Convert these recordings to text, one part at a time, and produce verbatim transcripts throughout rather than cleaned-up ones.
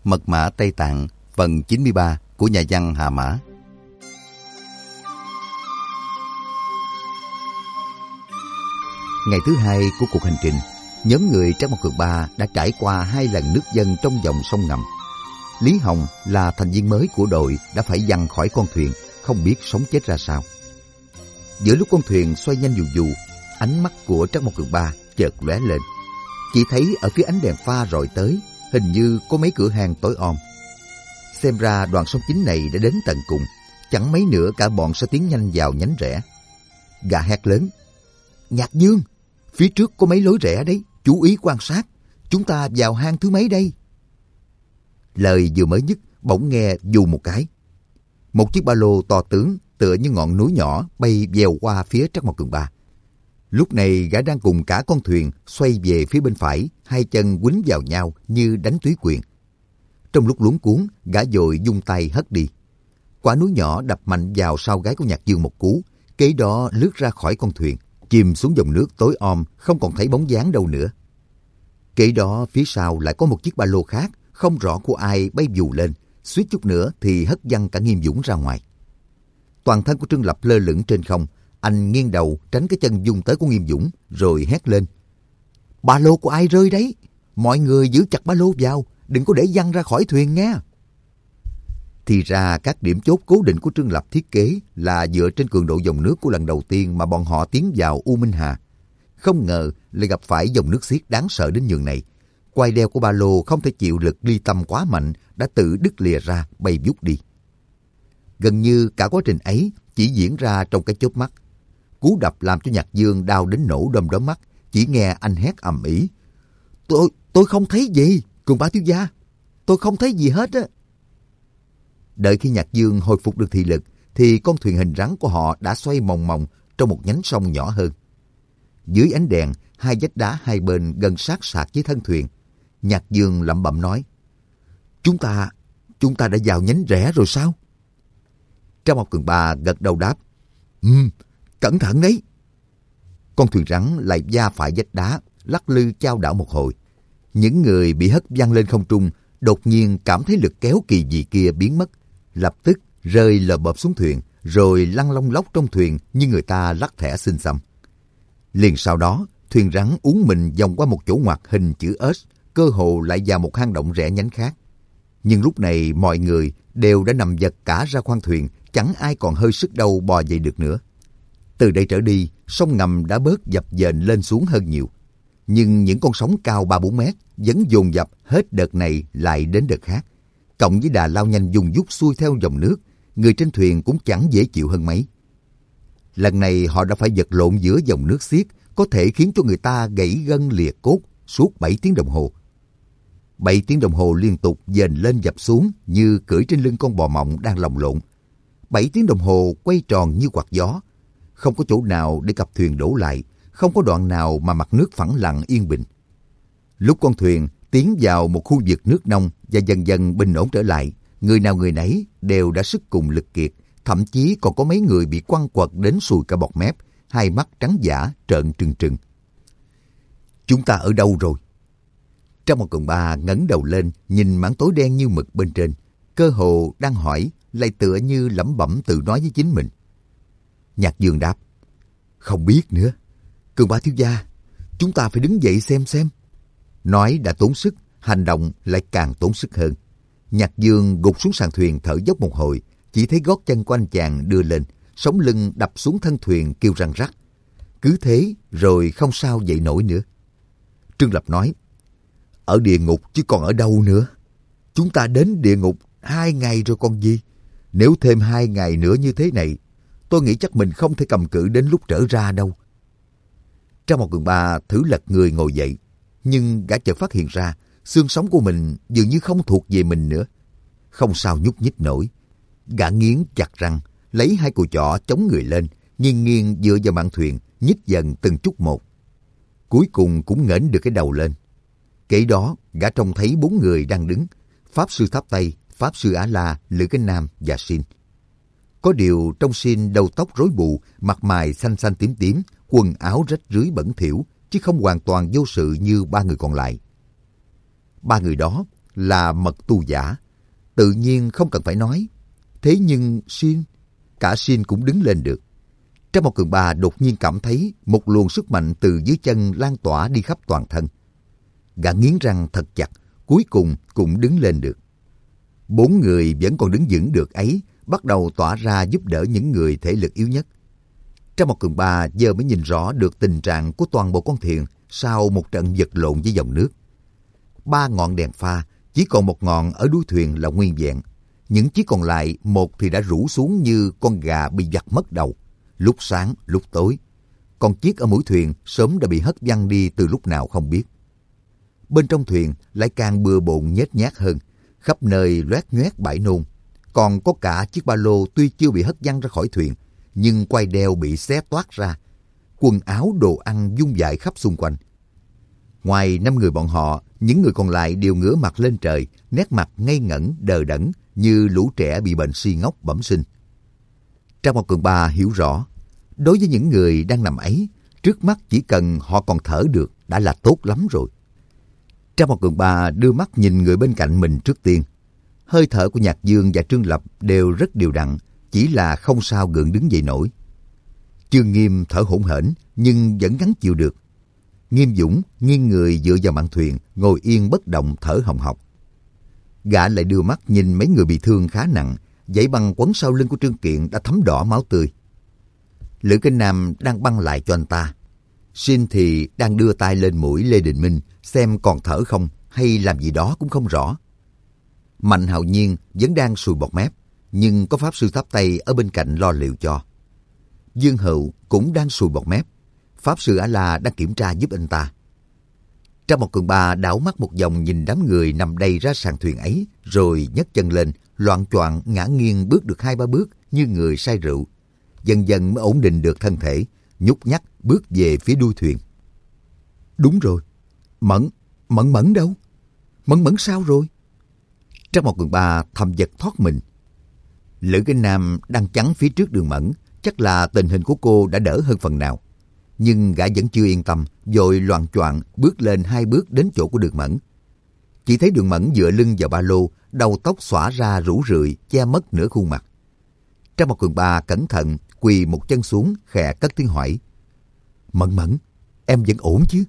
Mật mã Tây Tạng, phần chín mươi ba của nhà văn Hà Mã. Ngày thứ hai của cuộc hành trình, nhóm người Trác Mộc Cường Ba đã trải qua hai lần nước dâng trong dòng sông ngầm. Lý Hồng là thành viên mới của đội đã phải giằng khỏi con thuyền, không biết sống chết ra sao. Giữa lúc con thuyền xoay nhanh dù dù, ánh mắt của Trác Mộc Cường Ba chợt lóe lên. Chỉ thấy ở phía ánh đèn pha rọi tới, hình như có mấy cửa hàng tối om. Xem ra đoạn sông chính này đã đến tận cùng, chẳng mấy nữa cả bọn sẽ tiến nhanh vào nhánh rẽ. Gã hét lớn: "Nhạc Dương, phía trước có mấy lối rẽ đấy, chú ý quan sát. Chúng ta vào hang thứ mấy đây?" Lời vừa mới dứt, bỗng nghe dù một cái. Một chiếc ba lô to tướng tựa như ngọn núi nhỏ bay vèo qua phía Trác Mộc Cường Ba. Lúc này gã đang cùng cả con thuyền xoay về phía bên phải, hai chân quýnh vào nhau như đánh túy quyền. Trong lúc luống cuống, gã vội vung tay hất đi. Quả núi nhỏ đập mạnh vào sau gáy của Nhạc Dương một cú, kế đó lướt ra khỏi con thuyền, chìm xuống dòng nước tối om, không còn thấy bóng dáng đâu nữa. Kế đó phía sau lại có một chiếc ba lô khác, không rõ của ai bay vù lên, suýt chút nữa thì hất văng cả Nghiêm Dũng ra ngoài. Toàn thân của Trương Lập lơ lửng trên không, anh nghiêng đầu tránh cái chân vung tới của Nghiêm Dũng, rồi hét lên: "Ba lô của ai rơi đấy? Mọi người giữ chặt ba lô vào, đừng có để văng ra khỏi thuyền nghe." Thì ra các điểm chốt cố định của Trương Lập thiết kế là dựa trên cường độ dòng nước của lần đầu tiên mà bọn họ tiến vào U Minh Hà. Không ngờ lại gặp phải dòng nước xiết đáng sợ đến nhường này. Quai đeo của ba lô không thể chịu lực ly tâm quá mạnh, đã tự đứt lìa ra, bay vút đi. Gần như cả quá trình ấy chỉ diễn ra trong cái chớp mắt. Cú đập làm cho Nhạc Dương đau đến nổ đom đóm mắt, chỉ nghe anh hét ầm ĩ: Tôi, tôi không thấy gì, Cường Ba thiếu gia, tôi không thấy gì hết á. Đợi khi Nhạc Dương hồi phục được thị lực, thì con thuyền hình rắn của họ đã xoay mòng mòng trong một nhánh sông nhỏ hơn. Dưới ánh đèn, hai vách đá hai bên gần sát sạt với thân thuyền. Nhạc Dương lẩm bẩm nói: Chúng ta, chúng ta đã vào nhánh rẽ rồi sao? Trác Mộc Cường Ba gật đầu đáp: Ừ, cẩn thận đấy. Con thuyền rắn lại va phải vách đá, lắc lư chao đảo một hồi. Những người bị hất văng lên không trung đột nhiên cảm thấy lực kéo kỳ dị kia biến mất, lập tức rơi lờ bợp xuống thuyền, rồi lăn lông lóc trong thuyền như người ta lắc thẻ xin xăm. Liền sau đó, thuyền rắn uốn mình vòng qua một chỗ ngoặt hình chữ S, cơ hồ lại vào một hang động rẽ nhánh khác. Nhưng lúc này mọi người đều đã nằm vật cả ra khoang thuyền, chẳng ai còn hơi sức đâu bò dậy được nữa. Từ đây trở đi, sông ngầm đã bớt dập dềnh lên xuống hơn nhiều. Nhưng những con sóng cao ba bốn mét vẫn dồn dập hết đợt này lại đến đợt khác. Cộng với đà lao nhanh dùng dút xuôi theo dòng nước, người trên thuyền cũng chẳng dễ chịu hơn mấy. Lần này họ đã phải vật lộn giữa dòng nước xiết, có thể khiến cho người ta gãy gân lìa cốt suốt bảy tiếng đồng hồ. Bảy tiếng đồng hồ liên tục dền lên dập xuống như cưỡi trên lưng con bò mộng đang lồng lộn. Bảy tiếng đồng hồ quay tròn như quạt gió. Không có chỗ nào để cặp thuyền đổ lại, không có đoạn nào mà mặt nước phẳng lặng yên bình. Lúc con thuyền tiến vào một khu vực nước nông và dần dần bình ổn trở lại, người nào người nấy đều đã sức cùng lực kiệt, thậm chí còn có mấy người bị quăng quật đến sùi cả bọt mép, hai mắt trắng dã trợn trừng trừng. Chúng ta ở đâu rồi? Trác Mộc Cường Ba ngẩng đầu lên, nhìn mảng tối đen như mực bên trên, cơ hồ đang hỏi, lại tựa như lẩm bẩm tự nói với chính mình. Nhạc Dương đáp: Không biết nữa. Cường Ba thiếu gia, chúng ta phải đứng dậy xem xem. Nói đã tốn sức, hành động lại càng tốn sức hơn. Nhạc Dương gục xuống sàn thuyền thở dốc một hồi, chỉ thấy gót chân của anh chàng đưa lên, sống lưng đập xuống thân thuyền kêu răng rắc. Cứ thế rồi không sao dậy nổi nữa. Trương Lập nói: Ở địa ngục chứ còn ở đâu nữa. Chúng ta đến địa ngục hai ngày rồi còn gì. Nếu thêm hai ngày nữa như thế này, tôi nghĩ chắc mình không thể cầm cự đến lúc trở ra đâu. Trác Mộc Cường Ba thử lật người ngồi dậy, nhưng gã chợt phát hiện ra xương sống của mình dường như không thuộc về mình nữa. Không sao nhúc nhích nổi. Gã nghiến chặt răng, lấy hai cùi chỏ chống người lên, nghiêng nghiêng dựa vào mạn thuyền, nhích dần từng chút một. Cuối cùng cũng ngẩng được cái đầu lên. Kế đó, gã trông thấy bốn người đang đứng: Pháp Sư Tháp Tây, Pháp Sư Á La, Lữ Cái Nam và Sin. Có điều trong Sin đầu tóc rối bù, mặt mày xanh xanh tím tím, quần áo rách rưới bẩn thỉu, chứ không hoàn toàn vô sự như ba người còn lại. Ba người đó là mật tu giả. Tự nhiên không cần phải nói. Thế nhưng Shin, cả Shin cũng đứng lên được. Trang Một Cường Ba đột nhiên cảm thấy một luồng sức mạnh từ dưới chân lan tỏa đi khắp toàn thân. Gã nghiến răng thật chặt, cuối cùng cũng đứng lên được. Bốn người vẫn còn đứng vững được ấy bắt đầu tỏa ra giúp đỡ những người thể lực yếu nhất. Trang Một Cường Ba giờ mới nhìn rõ được tình trạng của toàn bộ con thuyền sau một trận vật lộn với dòng nước. Ba ngọn đèn pha, chỉ còn một ngọn ở đuôi thuyền là nguyên vẹn. Những chiếc còn lại, một thì đã rũ xuống như con gà bị giặt mất đầu, lúc sáng lúc tối. Còn chiếc ở mũi thuyền sớm đã bị hất văng đi từ lúc nào không biết. Bên trong thuyền lại càng bừa bộn nhếch nhác hơn, khắp nơi loét nhoét bãi nôn. Còn có cả chiếc ba lô tuy chưa bị hất văng ra khỏi thuyền, nhưng quai đeo bị xé toát ra. Quần áo đồ ăn vung vãi khắp xung quanh. Ngoài năm người bọn họ, những người còn lại đều ngửa mặt lên trời, nét mặt ngây ngẩn, đờ đẫn như lũ trẻ bị bệnh si ngốc bẩm sinh. Trang Một Cường Ba hiểu rõ, đối với những người đang nằm ấy, trước mắt chỉ cần họ còn thở được đã là tốt lắm rồi. Trang Một Cường Ba đưa mắt nhìn người bên cạnh mình trước tiên. Hơi thở của Nhạc Dương và Trương Lập đều rất đều đặn, chỉ là không sao gượng đứng dậy nổi. Chương Nghiêm thở hổn hển nhưng vẫn gắng chịu được. Nghiêm Dũng nghiêng người dựa vào mạn thuyền, ngồi yên bất động thở hồng hộc. Gã lại đưa mắt nhìn mấy người bị thương khá nặng, dãy băng quấn sau lưng của Trương Kiện đã thấm đỏ máu tươi. Lữ Kinh Nam đang băng lại cho anh ta. Shin thì đang đưa tay lên mũi Lê Đình Minh xem còn thở không hay làm gì đó cũng không rõ. Mạnh Hạo Nhiên vẫn đang sùi bọt mép, nhưng có pháp sư tháp Tây ở bên cạnh lo liệu cho. Dương Hữu cũng đang sùi bọt mép, pháp sư A La đang kiểm tra giúp anh ta. Trang Một Cường Ba đảo mắt một vòng nhìn đám người nằm đầy ra sàn thuyền ấy, rồi nhấc chân lên, loạng choạng ngã nghiêng bước được hai ba bước như người say rượu. Dần dần mới ổn định được thân thể, nhúc nhắc bước về phía đuôi thuyền. Đúng rồi, Mẫn, Mẫn Mẫn đâu? Mẫn Mẫn sao rồi? Trang Một Cường Ba thầm giật thoát mình. Lữ Kinh Nam đang chắn phía trước Đường Mẫn, chắc là tình hình của cô đã đỡ hơn phần nào. Nhưng gã vẫn chưa yên tâm, vội loạng choạng bước lên hai bước đến chỗ của Đường Mẫn. Chỉ thấy Đường Mẫn dựa lưng vào ba lô, đầu tóc xõa ra rủ rượi, che mất nửa khuôn mặt. Trang Một Cường Ba cẩn thận quỳ một chân xuống, khẽ cất tiếng hỏi: Mẫn Mẫn, em vẫn ổn chứ?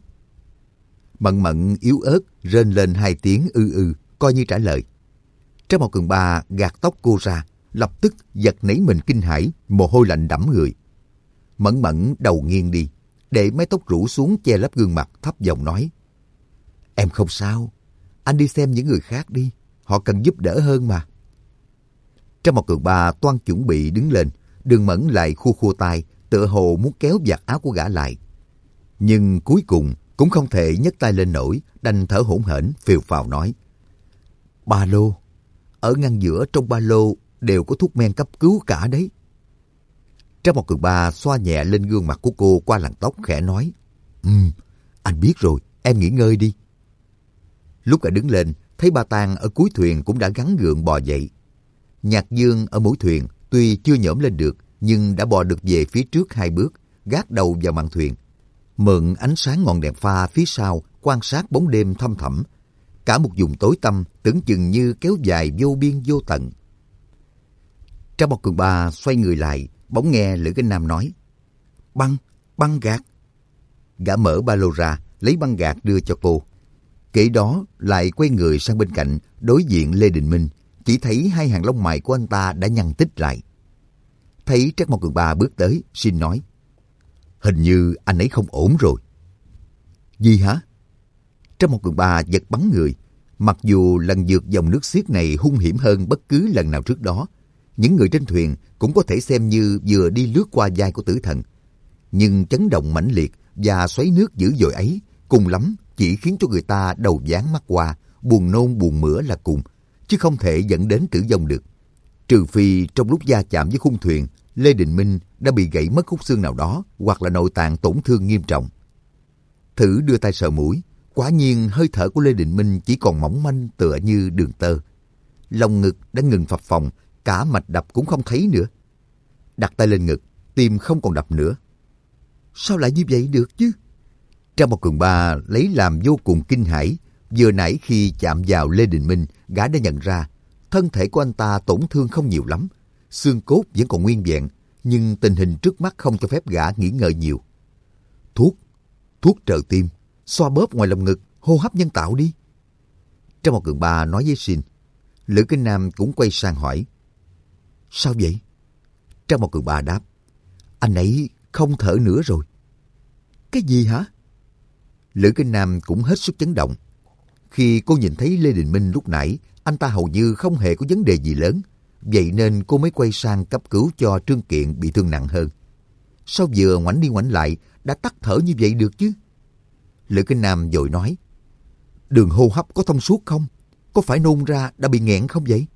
Mẫn Mẫn yếu ớt rên lên hai tiếng ư ư, coi như trả lời. Trang Một Cường Ba gạt tóc cô ra, lập tức giật nảy mình kinh hãi, mồ hôi lạnh đẫm người. Mẫn Mẫn đầu nghiêng đi, để mái tóc rủ xuống che lấp gương mặt, thấp giọng nói: Em không sao, anh đi xem những người khác đi, họ cần giúp đỡ hơn mà. Trang Một Cường Ba toan chuẩn bị đứng lên, Đường Mẫn lại khua khua tay, tựa hồ muốn kéo vạt áo của gã lại. Nhưng cuối cùng cũng không thể nhấc tay lên nổi, đành thở hổn hển phều phào nói: Ba lô, ở ngăn giữa trong ba lô đều có thuốc men cấp cứu cả đấy. Trang Một Cường Ba xoa nhẹ lên gương mặt của cô qua làn tóc, khẽ nói: Ừ, anh biết rồi, em nghỉ ngơi đi. Lúc gã đứng lên, thấy Ba Tang ở cuối thuyền cũng đã gắng gượng bò dậy. Nhạc Dương ở mũi thuyền tuy chưa nhổm lên được, nhưng đã bò được về phía trước hai bước, gác đầu vào mạn thuyền, mượn ánh sáng ngọn đèn pha phía sau quan sát bóng đêm thăm thẳm. Cả một vùng tối tăm tưởng chừng như kéo dài vô biên vô tận. Trang Một Cường Ba xoay người lại, bỗng nghe Lữ Kinh Nam nói: Băng, băng gạc. Gã mở ba lô ra, lấy băng gạc đưa cho cô. Kể đó lại quay người sang bên cạnh, đối diện Lê Đình Minh, chỉ thấy hai hàng lông mày của anh ta đã nhăn tít lại. Thấy Trang Một Cường Ba bước tới, xin nói: Hình như anh ấy không ổn rồi. Gì hả? Trang Một Cường Ba giật bắn người. Mặc dù lần vượt dòng nước xiết này hung hiểm hơn bất cứ lần nào trước đó, những người trên thuyền cũng có thể xem như vừa đi lướt qua vai của tử thần. Nhưng chấn động mãnh liệt và xoáy nước dữ dội ấy cùng lắm chỉ khiến cho người ta đầu váng mắt qua, buồn nôn buồn mửa là cùng, chứ không thể dẫn đến tử vong được. Trừ phi trong lúc va chạm với khung thuyền, Lê Đình Minh đã bị gãy mất khúc xương nào đó hoặc là nội tạng tổn thương nghiêm trọng. Thử đưa tay sờ mũi, quả nhiên hơi thở của Lê Đình Minh chỉ còn mỏng manh tựa như đường tơ. Lòng ngực đã ngừng phập phồng, cả mạch đập cũng không thấy nữa. Đặt tay lên ngực, tim không còn đập nữa. Sao lại như vậy được chứ? Trang Một Cường Ba lấy làm vô cùng kinh hãi, Vừa nãy khi chạm vào Lê Đình Minh, gã đã nhận ra thân thể của anh ta tổn thương không nhiều lắm. Xương cốt vẫn còn nguyên vẹn, nhưng tình hình trước mắt không cho phép gã nghỉ ngơi nhiều. Thuốc, thuốc trợ tim, xoa bóp ngoài lồng ngực, hô hấp nhân tạo đi. Trang một Cường Ba nói với Shin. Lữ Kinh Nam cũng quay sang hỏi. Sao vậy? Trang một Cường Ba đáp. Anh ấy không thở nữa rồi. Cái gì hả? Lữ Kinh Nam cũng hết sức chấn động. Khi cô nhìn thấy Lê Đình Minh lúc nãy, anh ta hầu như không hề có vấn đề gì lớn. Vậy nên cô mới quay sang cấp cứu cho Trương Kiện bị thương nặng hơn. Sao vừa ngoảnh đi ngoảnh lại đã tắt thở như vậy được chứ? Lữ Kinh Nam vội nói. Đường hô hấp có thông suốt không? Có phải nôn ra đã bị nghẹn không vậy?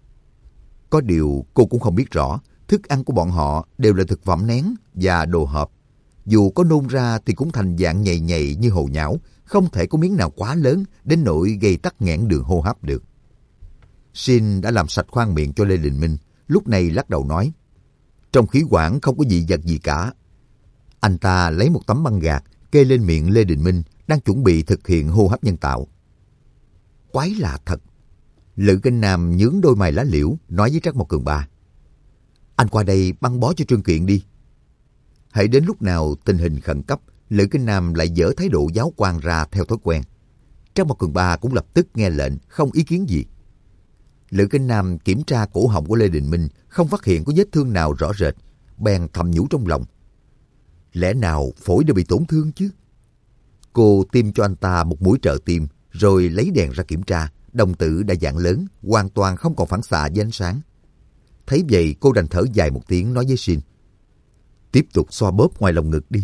Có điều cô cũng không biết rõ, thức ăn của bọn họ đều là thực phẩm nén và đồ hộp. Dù có nôn ra thì cũng thành dạng nhầy nhầy như hồ nhão, không thể có miếng nào quá lớn đến nỗi gây tắc nghẽn đường hô hấp được. Shin đã làm sạch khoang miệng cho Lê Đình Minh, lúc này lắc đầu nói. Trong khí quản không có dị vật gì cả. Anh ta lấy một tấm băng gạc kê lên miệng Lê Đình Minh đang chuẩn bị thực hiện hô hấp nhân tạo. Quái lạ thật. Lữ Kinh Nam nhướng đôi mày lá liễu nói với Trác Mộc Cường Ba. Anh qua đây băng bó cho Trương Kiện đi. Hãy đến lúc nào tình hình khẩn cấp, Lữ Kinh Nam lại dỡ thái độ giáo quan ra theo thói quen. Trác Mộc Cường Ba cũng lập tức nghe lệnh, không ý kiến gì. Lữ Kinh Nam kiểm tra cổ họng của Lê Đình Minh, không phát hiện có vết thương nào rõ rệt, bèn thầm nhủ trong lòng. Lẽ nào phổi đã bị tổn thương chứ? Cô tiêm cho anh ta một mũi trợ tim, rồi lấy đèn ra kiểm tra. Đồng tử đã dạng lớn, hoàn toàn không còn phản xạ với ánh sáng. Thấy vậy cô đành thở dài một tiếng nói với Shin. Tiếp tục xoa bóp ngoài lồng ngực đi.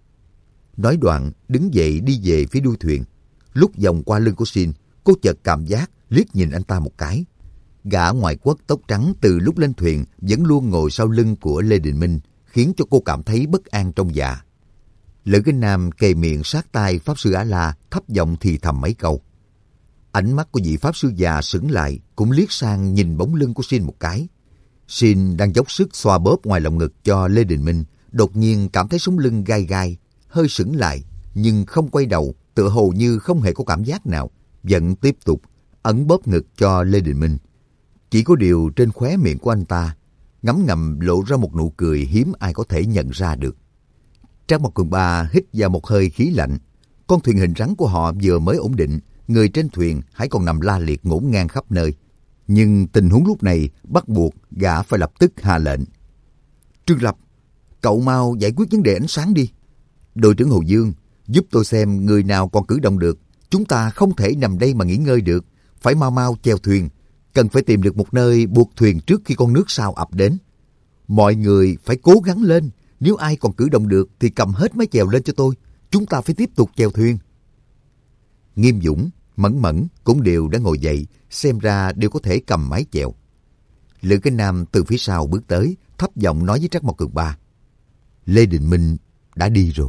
Nói đoạn đứng dậy đi về phía đuôi thuyền. Lúc vòng qua lưng của Shin, cô chợt cảm giác liếc nhìn anh ta một cái. Gã ngoại quốc tóc trắng từ lúc lên thuyền vẫn luôn ngồi sau lưng của Lê Đình Minh, khiến cho cô cảm thấy bất an trong dạ. Lữ Kinh Nam kề miệng sát tai Pháp Sư A-La, thấp giọng thì thầm mấy câu. Ánh mắt của vị Pháp Sư già sững lại, cũng liếc sang nhìn bóng lưng của Shin một cái. Shin đang dốc sức xoa bóp ngoài lồng ngực cho Lê Đình Minh, đột nhiên cảm thấy sống lưng gai gai, hơi sững lại, nhưng không quay đầu, tựa hồ như không hề có cảm giác nào, vẫn tiếp tục ấn bóp ngực cho Lê Đình Minh. Chỉ có điều trên khóe miệng của anh ta ngấm ngầm lộ ra một nụ cười hiếm ai có thể nhận ra được. Trác Mộc Cường Ba hít vào một hơi khí lạnh. Con thuyền hình rắn của họ vừa mới ổn định, người trên thuyền hãy còn nằm la liệt ngổn ngang khắp nơi. Nhưng tình huống lúc này bắt buộc gã phải lập tức hạ lệnh. Trương Lập, cậu mau giải quyết vấn đề ánh sáng đi. Đội trưởng Hồ Dương, giúp tôi xem người nào còn cử động được. Chúng ta không thể nằm đây mà nghỉ ngơi được, phải mau mau chèo thuyền. Cần phải tìm được một nơi buộc thuyền trước khi con nước sau ập đến. Mọi người phải cố gắng lên. Nếu ai còn cử động được thì cầm hết mái chèo lên cho tôi. Chúng ta phải tiếp tục chèo thuyền. Nghiêm Dũng, Mẫn Mẫn cũng đều đã ngồi dậy, xem ra đều có thể cầm mái chèo. Lữ Kinh Nam từ phía sau bước tới, thấp giọng nói với Trác Mộc Cường Ba. Lê Đình Minh đã đi rồi.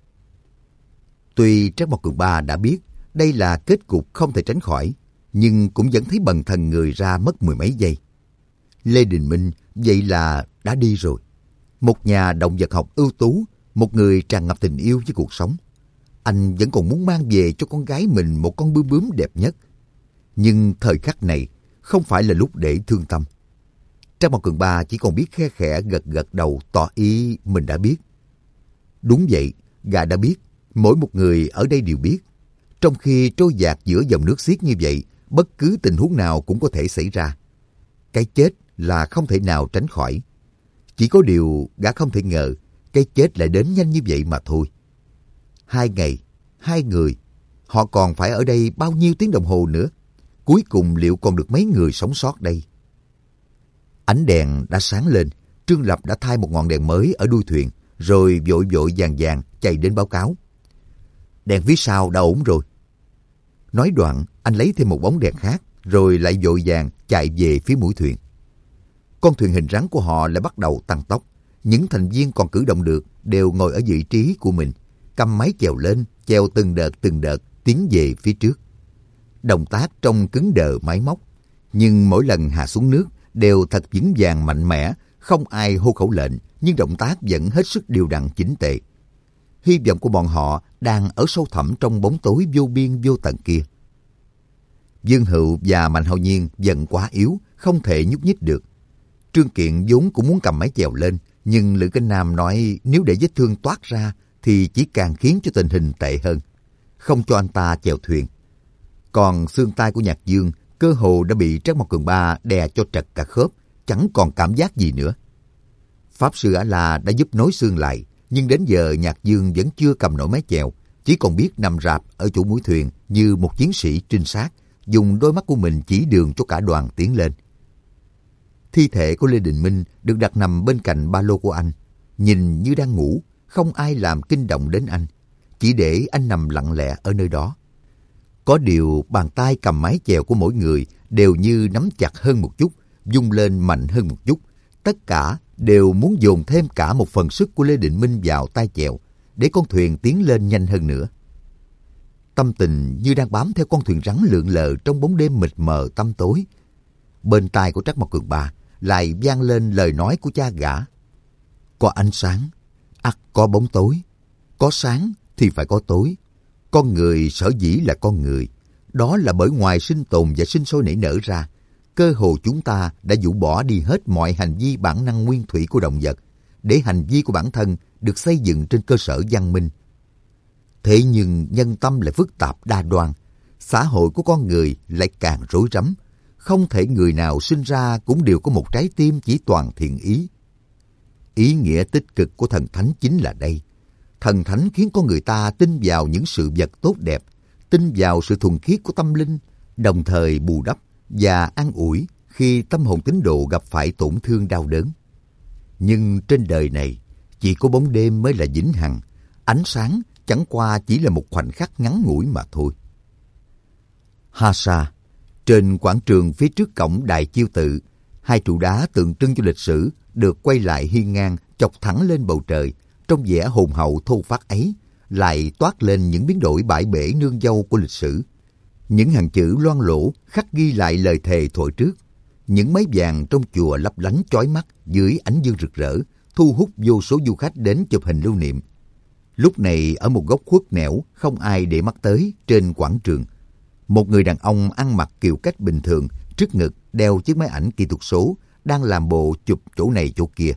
Tuy Trác Mộc Cường Ba đã biết đây là kết cục không thể tránh khỏi, nhưng cũng vẫn thấy bần thần người ra mất mười mấy giây. Lê Đình Minh vậy là đã đi rồi. Một nhà động vật học ưu tú, một người tràn ngập tình yêu với cuộc sống. Anh vẫn còn muốn mang về cho con gái mình một con bướm bướm đẹp nhất. Nhưng thời khắc này không phải là lúc để thương tâm. Trác Mộc Cường Ba chỉ còn biết khe khẽ gật gật đầu tỏ ý mình đã biết. Đúng vậy, gã đã biết, mỗi một người ở đây đều biết. Trong khi trôi dạt giữa dòng nước xiết như vậy, bất cứ tình huống nào cũng có thể xảy ra. Cái chết là không thể nào tránh khỏi. Chỉ có điều gã không thể ngờ cái chết lại đến nhanh như vậy mà thôi. Hai ngày, hai người, họ còn phải ở đây bao nhiêu tiếng đồng hồ nữa? Cuối cùng liệu còn được mấy người sống sót đây? Ánh đèn đã sáng lên, Trương Lập đã thay một ngọn đèn mới ở đuôi thuyền, rồi vội vội vàng vàng chạy đến báo cáo. Đèn phía sau đã ổn rồi. Nói đoạn, anh lấy thêm một bóng đèn khác, rồi lại vội vàng chạy về phía mũi thuyền. Con thuyền hình rắn của họ lại bắt đầu tăng tốc. Những thành viên còn cử động được đều ngồi ở vị trí của mình, cầm máy chèo lên, chèo từng đợt từng đợt tiến về phía trước. Động tác trông cứng đờ máy móc, nhưng mỗi lần hạ xuống nước đều thật vững vàng mạnh mẽ, không ai hô khẩu lệnh, nhưng động tác vẫn hết sức đều đặn chỉnh tề. Hy vọng của bọn họ đang ở sâu thẳm trong bóng tối vô biên vô tận kia. Dương Hựu và Mạnh Hạo Nhiên dần quá yếu, không thể nhúc nhích được. Trương Kiện vốn cũng muốn cầm mái chèo lên, nhưng Lữ Kinh Nam nói nếu để vết thương toát ra thì chỉ càng khiến cho tình hình tệ hơn, không cho anh ta chèo thuyền. Còn xương tay của Nhạc Dương cơ hồ đã bị Trác Mộc Cường Ba đè cho trật cả khớp, chẳng còn cảm giác gì nữa. Pháp sư Ả La đã giúp nối xương lại, nhưng đến giờ Nhạc Dương vẫn chưa cầm nổi mái chèo, chỉ còn biết nằm rạp ở chỗ mũi thuyền như một chiến sĩ trinh sát, dùng đôi mắt của mình chỉ đường cho cả đoàn tiến lên. Thi thể của Lê Đình Minh được đặt nằm bên cạnh ba lô của anh, nhìn như đang ngủ, không ai làm kinh động đến anh, chỉ để anh nằm lặng lẽ ở nơi đó. Có điều bàn tay cầm mái chèo của mỗi người đều như nắm chặt hơn một chút, vung lên mạnh hơn một chút. Tất cả đều muốn dồn thêm cả một phần sức của Lê Đình Minh vào tay chèo, để con thuyền tiến lên nhanh hơn nữa. Tâm tình như đang bám theo con thuyền rắn lượn lờ trong bóng đêm mịt mờ tăm tối. Bên tai của Trác Mộc Cường Ba lại vang lên lời nói của cha gã. Có ánh sáng, ắt có bóng tối. Có sáng thì phải có tối. Con người sở dĩ là con người, đó là bởi ngoài sinh tồn và sinh sôi nảy nở ra, cơ hồ chúng ta đã rũ bỏ đi hết mọi hành vi bản năng nguyên thủy của động vật, để hành vi của bản thân được xây dựng trên cơ sở văn minh. Thế nhưng nhân tâm lại phức tạp đa đoan, xã hội của con người lại càng rối rắm. Không thể người nào sinh ra cũng đều có một trái tim chỉ toàn thiện ý. Ý nghĩa tích cực của thần thánh chính là đây. Thần thánh khiến con người ta tin vào những sự vật tốt đẹp, tin vào sự thuần khiết của tâm linh, đồng thời bù đắp và an ủi khi tâm hồn tín đồ gặp phải tổn thương đau đớn. Nhưng trên đời này, chỉ có bóng đêm mới là vĩnh hằng, ánh sáng chẳng qua chỉ là một khoảnh khắc ngắn ngủi mà thôi. Hasa, trên quảng trường phía trước cổng Đại Chiêu Tự, hai trụ đá tượng trưng cho lịch sử được quay lại hiên ngang chọc thẳng lên bầu trời. Trong vẻ hồn hậu thô phát ấy lại toát lên những biến đổi bãi bể nương dâu của lịch sử. Những hàng chữ loang lổ khắc ghi lại lời thề thuở trước. Những mái vàng trong chùa lấp lánh chói mắt dưới ánh dương rực rỡ, thu hút vô số du khách đến chụp hình lưu niệm. Lúc này ở một góc khuất nẻo không ai để mắt tới trên quảng trường, một người đàn ông ăn mặc kiểu cách bình thường, trước ngực đeo chiếc máy ảnh kỹ thuật số, đang làm bộ chụp chỗ này chỗ kia.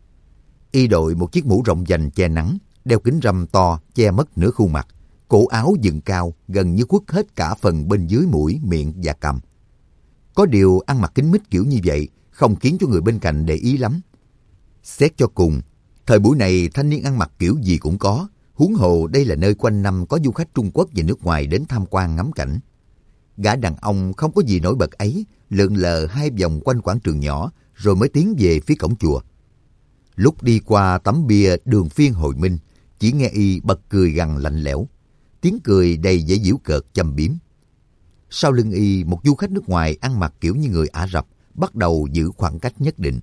Y đội một chiếc mũ rộng vành che nắng, đeo kính râm to che mất nửa khuôn mặt, cổ áo dựng cao gần như khuất hết cả phần bên dưới mũi, miệng và cằm. Có điều ăn mặc kính mít kiểu như vậy không khiến cho người bên cạnh để ý lắm. Xét cho cùng, thời buổi này thanh niên ăn mặc kiểu gì cũng có, huống hồ đây là nơi quanh năm có du khách Trung Quốc và nước ngoài đến tham quan ngắm cảnh. Gã đàn ông không có gì nổi bật ấy lượn lờ hai vòng quanh quảng trường nhỏ rồi mới tiến về phía cổng chùa. Lúc đi qua tấm bia Đường Phiên Hồi Minh, chỉ nghe y bật cười gằn lạnh lẽo, tiếng cười đầy vẻ giễu cợt châm biếm. Sau lưng y, một du khách nước ngoài ăn mặc kiểu như người Ả Rập bắt đầu giữ khoảng cách nhất định.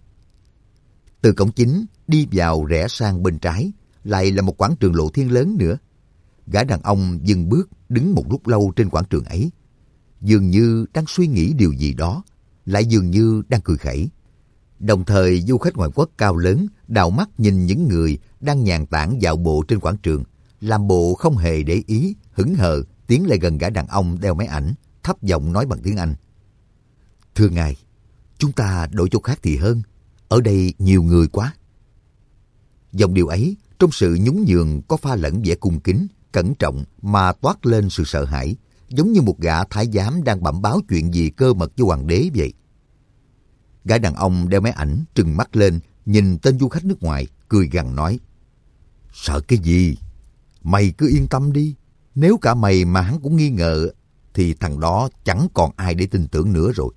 Từ cổng chính đi vào rẽ sang bên trái, lại là một quảng trường lộ thiên lớn nữa. Gã đàn ông dừng bước đứng một lúc lâu trên quảng trường ấy, dường như đang suy nghĩ điều gì đó, lại dường như đang cười khẩy. Đồng thời du khách ngoại quốc cao lớn đào mắt nhìn những người đang nhàn tản dạo bộ trên quảng trường, làm bộ không hề để ý, hững hờ tiến lại gần gã đàn ông đeo máy ảnh, thấp giọng nói bằng tiếng Anh. Thưa ngài, chúng ta đổi chỗ khác thì hơn, ở đây nhiều người quá. Dòng điều ấy trong sự nhún nhường có pha lẫn vẻ cung kính, cẩn trọng mà toát lên sự sợ hãi, giống như một gã thái giám đang bẩm báo chuyện gì cơ mật với hoàng đế vậy. Gã đàn ông đeo máy ảnh trừng mắt lên nhìn tên du khách nước ngoài, cười gằn nói: Sợ cái gì? Mày cứ yên tâm đi, nếu cả mày mà hắn cũng nghi ngờ thì thằng đó chẳng còn ai để tin tưởng nữa rồi.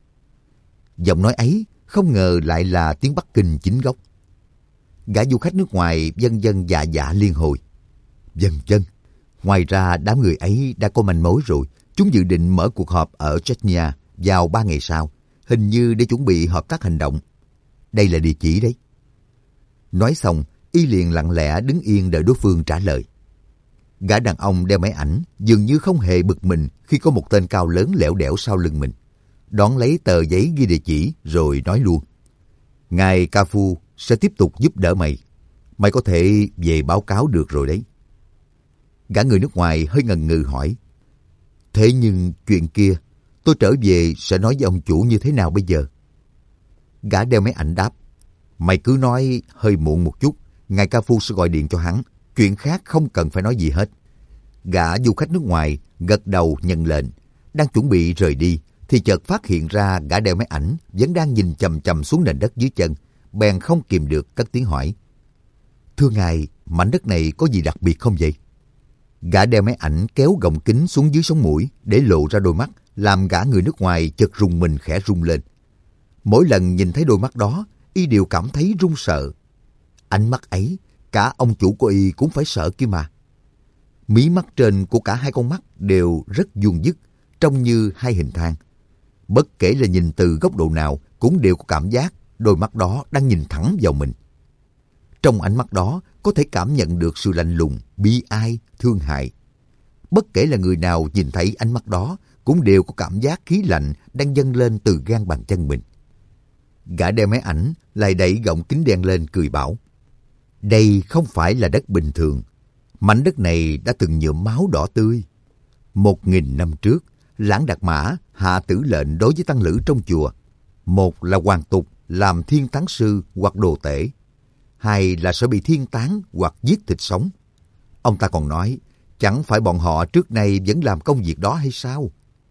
Giọng nói ấy không ngờ lại là tiếng Bắc Kinh chính gốc. Gã du khách nước ngoài vân vân dạ dạ liên hồi. Vân vân, ngoài ra đám người ấy đã có manh mối rồi. Chúng dự định mở cuộc họp ở Chechnya vào ba ngày sau, hình như để chuẩn bị hợp tác hành động. Đây là địa chỉ đấy. Nói xong, y liền lặng lẽ đứng yên đợi đối phương trả lời. Gã đàn ông đeo máy ảnh dường như không hề bực mình khi có một tên cao lớn lẻo đẻo sau lưng mình. Đón lấy tờ giấy ghi địa chỉ rồi nói luôn: Ngài Ca Phu sẽ tiếp tục giúp đỡ mày. Mày có thể về báo cáo được rồi đấy. Gã người nước ngoài hơi ngần ngừ hỏi: Thế nhưng chuyện kia, Tôi trở về sẽ nói với ông chủ như thế nào bây giờ? Gã đeo máy ảnh đáp. Mày cứ nói hơi muộn một chút, ngài ca phu sẽ gọi điện cho hắn. Chuyện khác không cần phải nói gì hết. Gã du khách nước ngoài gật đầu nhận lệnh. Đang chuẩn bị rời đi thì chợt phát hiện ra gã đeo máy ảnh vẫn đang nhìn chằm chằm xuống nền đất dưới chân. Bèn không kìm được cất tiếng hỏi. Thưa ngài, mảnh đất này có gì đặc biệt không vậy? Gã đeo máy ảnh kéo gọng kính xuống dưới sống mũi để lộ ra đôi mắt, làm gã người nước ngoài chợt rùng mình khẽ rung lên. Mỗi lần nhìn thấy đôi mắt đó, y đều cảm thấy run sợ. Ánh mắt ấy, cả ông chủ của y cũng phải sợ kia mà. Mí mắt trên của cả hai con mắt đều rất vuông vức, trông như hai hình thang. Bất kể là nhìn từ góc độ nào cũng đều có cảm giác đôi mắt đó đang nhìn thẳng vào mình. Trong ánh mắt đó có thể cảm nhận được sự lạnh lùng, bi ai, thương hại. Bất kể là người nào nhìn thấy ánh mắt đó cũng đều có cảm giác khí lạnh đang dâng lên từ gan bàn chân mình. Gã đeo máy ảnh lại đẩy gọng kính đen lên cười bảo. Đây không phải là đất bình thường. Mảnh đất này đã từng nhuộm máu đỏ tươi. Một nghìn năm trước, Lãng Đạt Mã hạ tử lệnh đối với tăng lữ trong chùa. Một là hoàn tục làm thiên tán sư hoặc đồ tể. Hai là sẽ bị thiên tán hoặc giết thịt sống. Ông ta còn nói, chẳng phải bọn họ trước nay vẫn làm công việc đó hay sao?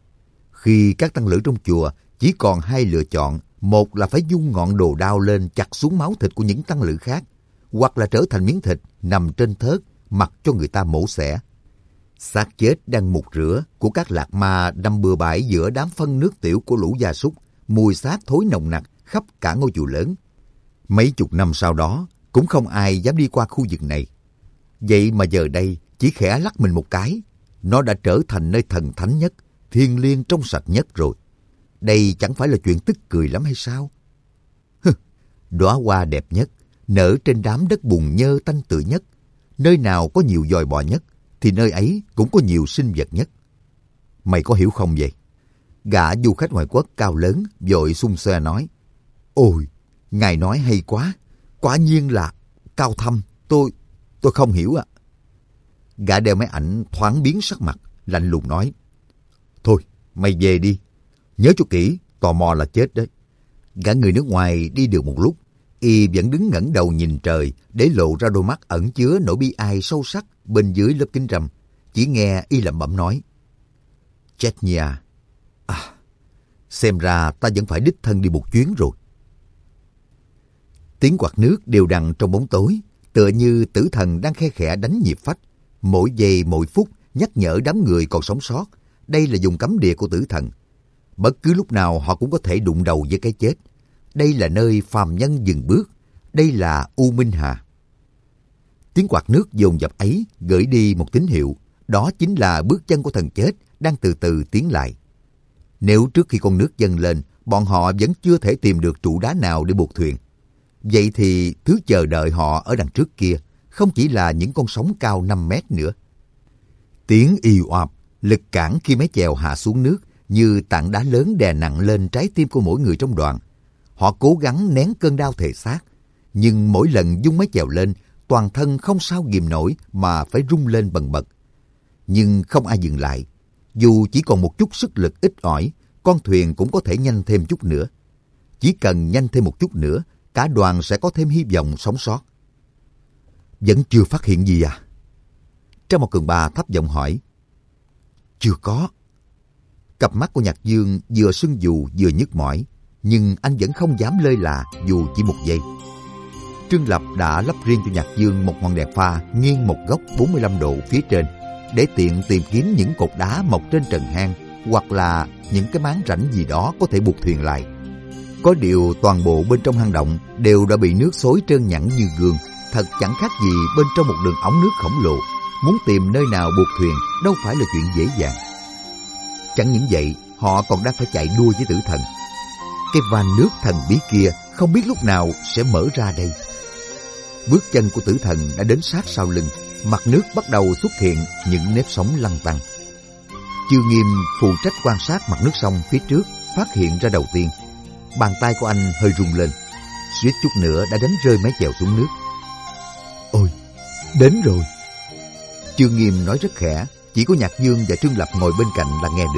Khi các tăng lữ trong chùa chỉ còn hai lựa chọn, một là phải vung ngọn đồ đao lên chặt xuống máu thịt của những tăng lữ khác, hoặc là trở thành miếng thịt nằm trên thớt mặc cho người ta mổ xẻ. Xác chết đang mục rửa của các lạc ma nằm bừa bãi giữa đám phân nước tiểu của lũ gia súc, mùi xác thối nồng nặc khắp cả ngôi chùa lớn. Mấy chục năm sau đó cũng không ai dám đi qua khu vực này. Vậy mà giờ đây chỉ khẽ lắc mình một cái, nó đã trở thành nơi thần thánh nhất, thiêng liêng trong sạch nhất rồi. Đây chẳng phải là chuyện tức cười lắm hay sao? Hừ, đóa hoa đẹp nhất, nở trên đám đất bùn nhơ tanh tưởi nhất. Nơi nào có nhiều dòi bò nhất, thì nơi ấy cũng có nhiều sinh vật nhất. Mày có hiểu không vậy? Gã du khách ngoại quốc cao lớn, vội xung xoe nói. Ôi, ngài nói hay quá. Quả nhiên là cao thâm. Tôi, tôi không hiểu ạ. À. Gã đeo máy ảnh thoáng biến sắc mặt, lạnh lùng nói. Thôi, mày về đi. Nhớ cho kỹ, tò mò là chết đấy. Gã người nước ngoài đi được một lúc, y vẫn đứng ngẩng đầu nhìn trời để lộ ra đôi mắt ẩn chứa nỗi bi ai sâu sắc bên dưới lớp kính râm. Chỉ nghe y lẩm bẩm nói. Chết nha. À, xem ra ta vẫn phải đích thân đi một chuyến rồi. Tiếng quạt nước đều đặn trong bóng tối, tựa như tử thần đang khe khẽ đánh nhịp phách. Mỗi giây mỗi phút nhắc nhở đám người còn sống sót, đây là vùng cấm địa của tử thần. Bất cứ lúc nào họ cũng có thể đụng đầu với cái chết. Đây là nơi phàm nhân dừng bước. Đây là U Minh Hà. Tiếng quạt nước dồn dập ấy gửi đi một tín hiệu. Đó chính là bước chân của thần chết đang từ từ tiến lại. Nếu trước khi con nước dâng lên, bọn họ vẫn chưa thể tìm được trụ đá nào để buộc thuyền, vậy thì thứ chờ đợi họ ở đằng trước kia không chỉ là những con sóng cao năm mét nữa. Tiếng ì oạp, lực cản khi mái chèo hạ xuống nước như tảng đá lớn đè nặng lên trái tim của mỗi người trong đoàn. Họ cố gắng nén cơn đau thể xác, nhưng mỗi lần dung mái chèo lên, toàn thân không sao ghìm nổi mà phải rung lên bần bật. Nhưng không ai dừng lại. Dù chỉ còn một chút sức lực ít ỏi, con thuyền cũng có thể nhanh thêm chút nữa. Chỉ cần nhanh thêm một chút nữa, cả đoàn sẽ có thêm hy vọng sống sót. Vẫn chưa phát hiện gì à? Trang một Cường Ba thấp giọng hỏi. Chưa có. Cặp mắt của Nhạc Dương vừa sưng dù vừa nhức mỏi, nhưng anh vẫn không dám lơi là dù chỉ một giây. Trương Lập đã lắp riêng cho Nhạc Dương một ngọn đèn pha nghiêng một góc bốn mươi lăm độ phía trên, để tiện tìm kiếm những cột đá mọc trên trần hang hoặc là những cái máng rãnh gì đó có thể buộc thuyền lại. Có điều toàn bộ bên trong hang động đều đã bị nước xối trơn nhẵn như gương, thật chẳng khác gì bên trong một đường ống nước khổng lồ. Muốn tìm nơi nào buộc thuyền đâu phải là chuyện dễ dàng. Chẳng những vậy, họ còn đang phải chạy đua với tử thần. Cái van nước thần bí kia không biết lúc nào sẽ mở ra đây. Bước chân của tử thần đã đến sát sau lưng, mặt nước bắt đầu xuất hiện những nếp sóng lăn tăn. Chư Nghiêm phụ trách quan sát mặt nước sông phía trước phát hiện ra đầu tiên. Bàn tay của anh hơi rung lên, suýt chút nữa đã đánh rơi mái chèo xuống nước. Ôi, đến rồi. Chư Nghiêm nói rất khẽ, chỉ có Nhạc Dương và Trương Lập ngồi bên cạnh là nghe được.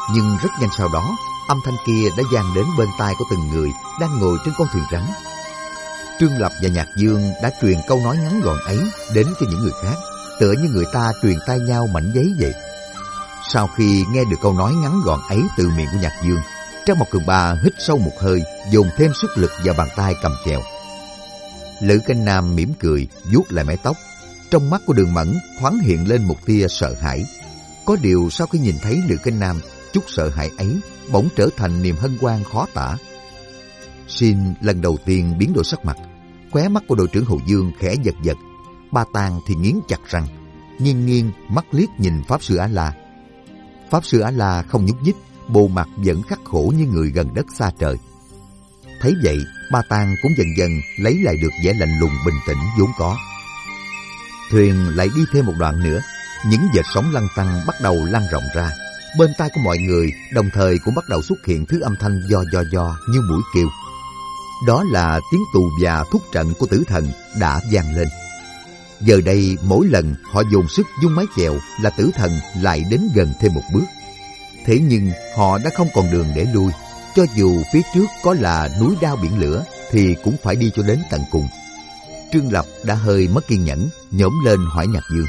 Nhưng rất nhanh sau đó, âm thanh kia đã vang đến bên tai của từng người đang ngồi trên con thuyền rắn. Trương Lập và Nhạc Dương đã truyền câu nói ngắn gọn ấy đến cho những người khác, tựa như người ta truyền tai nhau mảnh giấy vậy. Sau khi nghe được câu nói ngắn gọn ấy từ miệng của Nhạc Dương, Trang Mộc Cường Ba hít sâu một hơi, dồn thêm sức lực vào bàn tay cầm chèo. Lữ Canh Nam mỉm cười, vuốt lại mái tóc. Trong mắt của Đường Mẫn thoáng hiện lên một tia sợ hãi. Có điều sau khi nhìn thấy Lữ Canh Nam, chút sợ hãi ấy bỗng trở thành niềm hân hoan khó tả. Xin lần đầu tiên biến đổi sắc mặt, khóe mắt của đội trưởng Hồ Dương khẽ giật giật. Ba Tàng thì nghiến chặt răng, nghiêng nghiêng mắt liếc nhìn Pháp Sư A-La. Pháp Sư A-La không nhúc nhích, bộ mặt vẫn khắc khổ như người gần đất xa trời. Thấy vậy, Ba Tàng cũng dần dần lấy lại được vẻ lạnh lùng bình tĩnh vốn có. Thuyền lại đi thêm một đoạn nữa, những vệt sóng lăn tăn bắt đầu lan rộng ra. Bên tai của mọi người đồng thời cũng bắt đầu xuất hiện thứ âm thanh do do do như mũi kêu. Đó là tiếng tù và thúc trận của tử thần đã vang lên. Giờ đây mỗi lần họ dồn sức vung mái chèo là tử thần lại đến gần thêm một bước. Thế nhưng họ đã không còn đường để lui. Cho dù phía trước có là núi đao biển lửa thì cũng phải đi cho đến tận cùng. Trương Lập đã hơi mất kiên nhẫn, nhổm lên hỏi Nhạc Dương.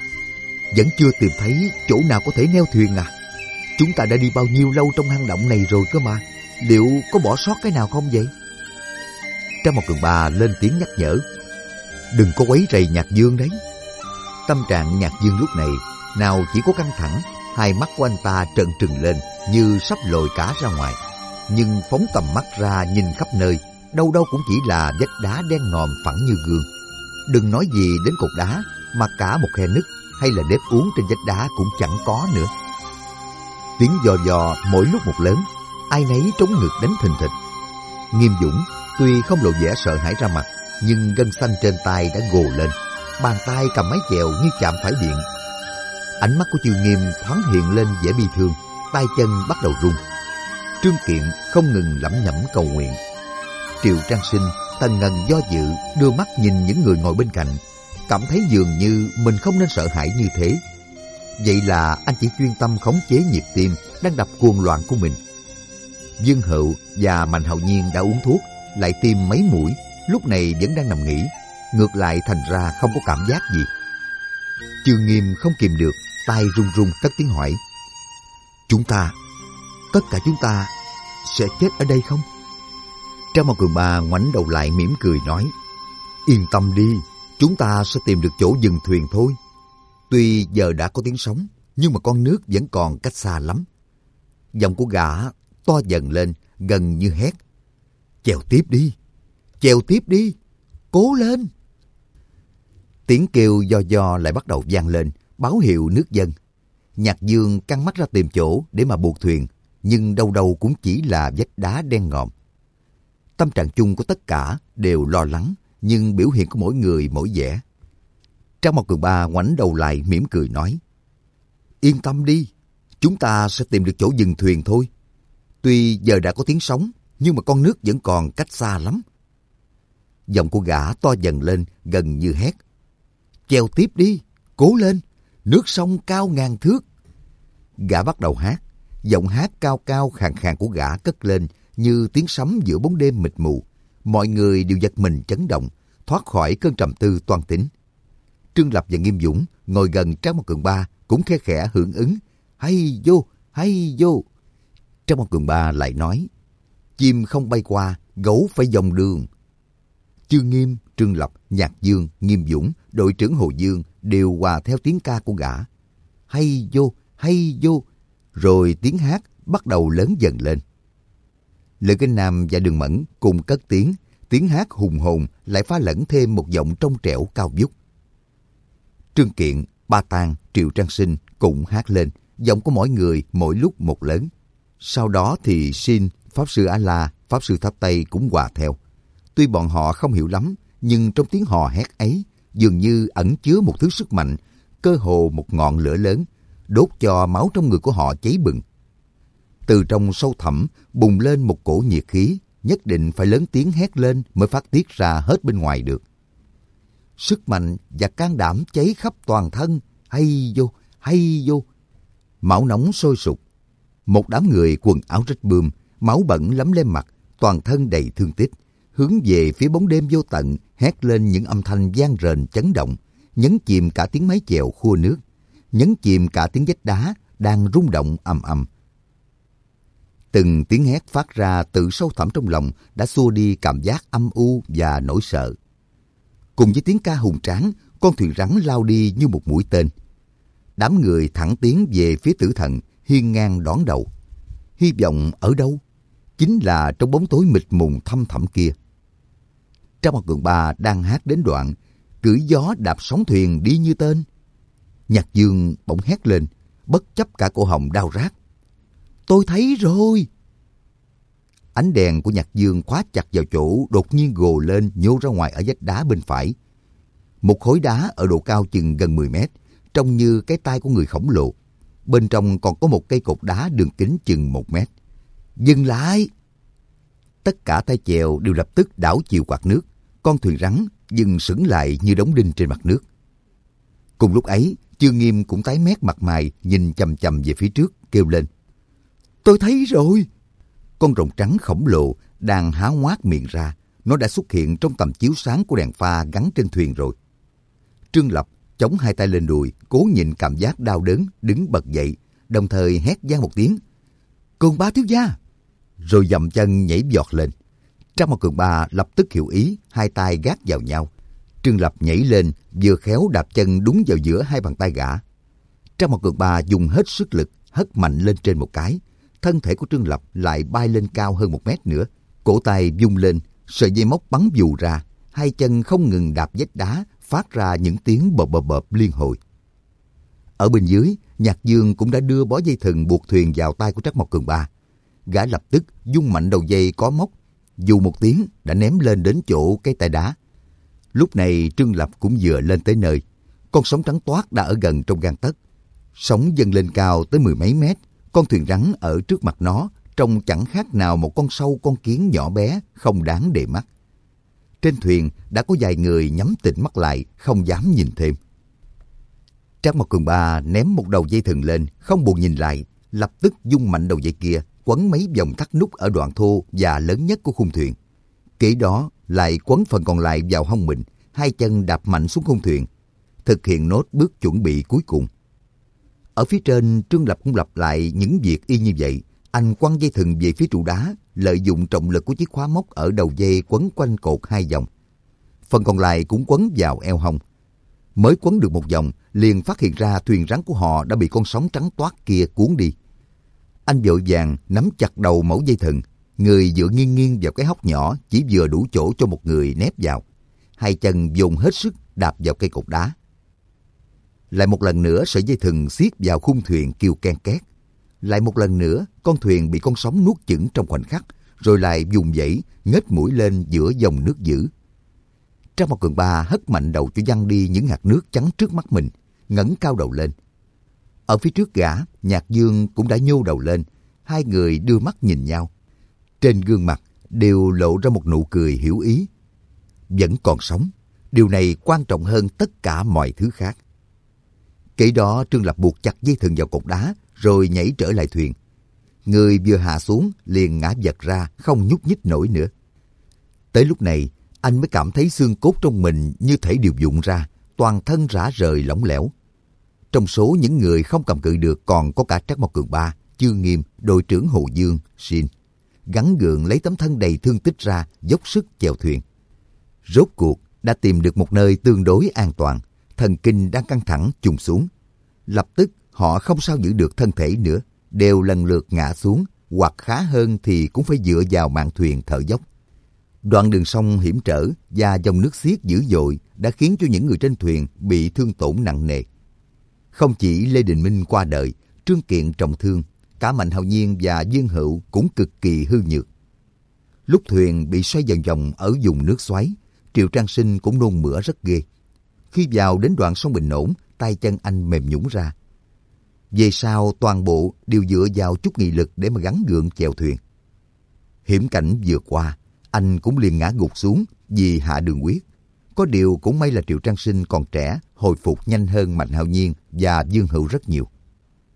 Vẫn chưa tìm thấy chỗ nào có thể neo thuyền à? Chúng ta đã đi bao nhiêu lâu trong hang động này rồi cơ mà. Liệu có bỏ sót cái nào không vậy? Trang Mộc Cường Ba lên tiếng nhắc nhở. Đừng có quấy rầy Nhạc Dương đấy. Tâm trạng Nhạc Dương lúc này nào chỉ có căng thẳng, hai mắt của anh ta trợn trừng lên như sắp lồi cả ra ngoài. Nhưng phóng tầm mắt ra nhìn khắp nơi, đâu đâu cũng chỉ là vách đá đen ngòm phẳng như gương. Đừng nói gì đến cột đá, mà cả một khe nứt hay là nếp uốn trên vách đá cũng chẳng có nữa. Tiếng dò dò mỗi lúc một lớn, ai nấy trống ngực đánh thình thịch. Nghiêm Dũng tuy không lộ vẻ sợ hãi ra mặt, nhưng gân xanh trên tay đã gồ lên, bàn tay cầm mái chèo như chạm phải điện. Ánh mắt của Chiêu Nghiêm thoáng hiện lên vẻ bi thương, tay chân bắt đầu run. Trương Kiện không ngừng lẩm nhẩm cầu nguyện. Triệu Trang Sinh tần ngần do dự, đưa mắt nhìn những người ngồi bên cạnh, cảm thấy dường như mình không nên sợ hãi như thế. Vậy là anh chỉ chuyên tâm khống chế nhịp tim đang đập cuồng loạn của mình. Dương Hựu và Mạnh Hạo Nhiên đã uống thuốc, lại tiêm mấy mũi, lúc này vẫn đang nằm nghỉ, ngược lại thành ra không có cảm giác gì. Chương Nghiêm không kìm được, tay run run cất tiếng hỏi. Chúng ta, tất cả chúng ta sẽ chết ở đây không? Trang Mộc Cường Ba ngoảnh đầu lại mỉm cười nói. Yên tâm đi, chúng ta sẽ tìm được chỗ dừng thuyền thôi. Tuy giờ đã có tiếng sóng, nhưng mà con nước vẫn còn cách xa lắm. Giọng của gã to dần lên, gần như hét. Chèo tiếp đi, chèo tiếp đi, cố lên. Tiếng kêu do do lại bắt đầu vang lên, báo hiệu nước dâng. Nhạc Dương căng mắt ra tìm chỗ để mà buộc thuyền, nhưng đâu đâu cũng chỉ là vách đá đen ngòm. Tâm trạng chung của tất cả đều lo lắng, nhưng biểu hiện của mỗi người mỗi vẻ. Trang Mộc Cường Ba ngoảnh đầu lại mỉm cười nói. Yên tâm đi, chúng ta sẽ tìm được chỗ dừng thuyền thôi. Tuy giờ đã có tiếng sóng, nhưng mà con nước vẫn còn cách xa lắm. Giọng của gã to dần lên, gần như hét. Chèo tiếp đi, cố lên, nước sông cao ngàn thước. Gã bắt đầu hát, giọng hát cao cao khàn khàn của gã cất lên như tiếng sấm giữa bóng đêm mịt mù. Mọi người đều giật mình chấn động, thoát khỏi cơn trầm tư toan tính. Trương Lập và Nghiêm Dũng ngồi gần Trang Mộc Cường Ba cũng khe khẽ hưởng ứng. Hay vô, hay vô. Trang Mộc Cường Ba lại nói. Chim không bay qua, gấu phải dòng đường. Chương Nghiêm, Trương Lập, Nhạc Dương, Nghiêm Dũng, đội trưởng Hồ Dương đều hòa theo tiếng ca của gã. Hay vô, hay vô. Rồi tiếng hát bắt đầu lớn dần lên. Lữ Kinh Nam và Đường Mẫn cùng cất tiếng, tiếng hát hùng hồn lại pha lẫn thêm một giọng trong trẻo cao vút. Trương Kiện, Ba Tàng, Triệu Trang Sinh cũng hát lên, giọng của mỗi người mỗi lúc một lớn. Sau đó thì Xin, Pháp Sư A-La, Pháp Sư Tháp Tây cũng hòa theo. Tuy bọn họ không hiểu lắm, nhưng trong tiếng hò hét ấy dường như ẩn chứa một thứ sức mạnh, cơ hồ một ngọn lửa lớn, đốt cho máu trong người của họ cháy bừng. Từ trong sâu thẳm bùng lên một cổ nhiệt khí, nhất định phải lớn tiếng hét lên mới phát tiết ra hết bên ngoài được. Sức mạnh và can đảm cháy khắp toàn thân, hay vô, hay vô. Máu nóng sôi sục. Một đám người quần áo rách bươm, máu bẩn lấm lem mặt, toàn thân đầy thương tích, hướng về phía bóng đêm vô tận, hét lên những âm thanh vang rền chấn động, nhấn chìm cả tiếng mái chèo khua nước, nhấn chìm cả tiếng vách đá đang rung động ầm ầm. Từng tiếng hét phát ra từ sâu thẳm trong lòng đã xua đi cảm giác âm u và nỗi sợ. Cùng với tiếng ca hùng tráng, con thuyền rắn lao đi như một mũi tên. Đám người thẳng tiến về phía tử thần, hiên ngang đón đầu. Hy vọng ở đâu? Chính là trong bóng tối mịt mùng thăm thẳm kia. Trang Mặt Cường Ba đang hát đến đoạn, cưỡi gió đạp sóng thuyền đi như tên. Nhạc Dương bỗng hét lên, bất chấp cả cổ họng đau rát. Tôi thấy rồi! Ánh đèn của Nhạc Dương khóa chặt vào chỗ đột nhiên gồ lên nhô ra ngoài ở vách đá bên phải. Một khối đá ở độ cao chừng gần mười mét, trông như cái tay của người khổng lồ. Bên trong còn có một cây cột đá đường kính chừng một mét. Dừng lại! Tất cả tay chèo đều lập tức đảo chiều quạt nước. Con thuyền rắn dừng sững lại như đóng đinh trên mặt nước. Cùng lúc ấy, Chương Nghiêm cũng tái mét mặt mày, nhìn chằm chằm về phía trước, kêu lên. Tôi thấy rồi! Con rồng trắng khổng lồ đang há ngoác miệng ra. Nó đã xuất hiện trong tầm chiếu sáng của đèn pha gắn trên thuyền rồi. Trương Lập chống hai tay lên đùi, cố nhịn cảm giác đau đớn, đứng bật dậy, đồng thời hét vang một tiếng. Cường Ba thiếu gia! Rồi dậm chân nhảy vọt lên. Trang Mặt Cường Ba lập tức hiểu ý, hai tay gác vào nhau. Trương Lập nhảy lên, vừa khéo đạp chân đúng vào giữa hai bàn tay gã. Trang Mặt Cường Ba dùng hết sức lực, hất mạnh lên trên một cái. Thân thể của Trương Lập lại bay lên cao hơn một mét nữa. Cổ tay vung lên, sợi dây móc bắn vù ra. Hai chân không ngừng đạp vách đá, phát ra những tiếng bợp bợp bợp liên hồi. Ở bên dưới, Nhạc Dương cũng đã đưa bó dây thừng buộc thuyền vào tay của Trác Mộc Cường Ba. Gã lập tức vung mạnh đầu dây có móc, dù một tiếng đã ném lên đến chỗ cái tay đá. Lúc này Trương Lập cũng vừa lên tới nơi. Con sóng trắng toát đã ở gần trong gang tấc. Sóng dâng lên cao tới mười mấy mét. Con thuyền rắn ở trước mặt nó trông chẳng khác nào một con sâu con kiến nhỏ bé, không đáng để mắt. Trên thuyền đã có vài người nhắm tịt mắt lại, không dám nhìn thêm. Trác Mộc Cường Ba ném một đầu dây thừng lên, không buồn nhìn lại, lập tức vung mạnh đầu dây kia, quấn mấy vòng thắt nút ở đoạn thô và lớn nhất của khung thuyền. Kế đó lại quấn phần còn lại vào hông mình, hai chân đạp mạnh xuống khung thuyền, thực hiện nốt bước chuẩn bị cuối cùng. Ở phía trên, Trương Lập cũng lặp lại những việc y như vậy. Anh quăng dây thừng về phía trụ đá, lợi dụng trọng lực của chiếc khóa móc ở đầu dây quấn quanh cột hai vòng. Phần còn lại cũng quấn vào eo hông. Mới quấn được một vòng, liền phát hiện ra thuyền rắn của họ đã bị con sóng trắng toát kia cuốn đi. Anh vội vàng nắm chặt đầu mẩu dây thừng, người dựa nghiêng nghiêng vào cái hốc nhỏ chỉ vừa đủ chỗ cho một người nép vào. Hai chân dồn hết sức đạp vào cây cột đá. Lại một lần nữa sợi dây thừng siết vào khung thuyền kêu ken két. Lại một lần nữa con thuyền bị con sóng nuốt chửng trong khoảnh khắc, rồi lại vùng vẫy nhếch mũi lên giữa dòng nước dữ. Trang Mộc Cường Ba hất mạnh đầu cho văng đi những hạt nước chắn trước mắt mình, ngẩng cao đầu lên. Ở phía trước gã, Nhạc Dương cũng đã nhô đầu lên, hai người đưa mắt nhìn nhau. Trên gương mặt đều lộ ra một nụ cười hiểu ý. Vẫn còn sống, điều này quan trọng hơn tất cả mọi thứ khác. Kể đó Trương Lập buộc chặt dây thừng vào cột đá, rồi nhảy trở lại thuyền. Người vừa hạ xuống liền ngã vật ra, không nhúc nhích nổi nữa. Tới lúc này, anh mới cảm thấy xương cốt trong mình như thể đều vụn ra, toàn thân rã rời lỏng lẻo. Trong số những người không cầm cự được còn có cả Trác Mộc Cường Ba, Chương Nghiêm, đội trưởng Hồ Dương, Sin, gắng gượng lấy tấm thân đầy thương tích ra, dốc sức chèo thuyền. Rốt cuộc đã tìm được một nơi tương đối an toàn, thần kinh đang căng thẳng chùng xuống. Lập tức họ không sao giữ được thân thể nữa, đều lần lượt ngã xuống, hoặc khá hơn thì cũng phải dựa vào mạn thuyền thở dốc. Đoạn đường sông hiểm trở và dòng nước xiết dữ dội đã khiến cho những người trên thuyền bị thương tổn nặng nề. Không chỉ Lê Đình Minh qua đời, Trương Kiện trọng thương, cả Mạnh Hạo Nhiên và Dương Hữu cũng cực kỳ hư nhược. Lúc thuyền bị xoay vòng vòng ở vùng nước xoáy, Triệu Trang Sinh cũng nôn mửa rất ghê. Khi vào đến đoạn sông Bình Ổn, tay chân anh mềm nhũn ra. Về sau toàn bộ đều dựa vào chút nghị lực để mà gắng gượng chèo thuyền. Hiểm cảnh vừa qua, anh cũng liền ngã gục xuống vì hạ đường huyết. Có điều cũng may là Triệu Trang Sinh còn trẻ, hồi phục nhanh hơn Mạnh Hạo Nhiên và Dương Hữu rất nhiều.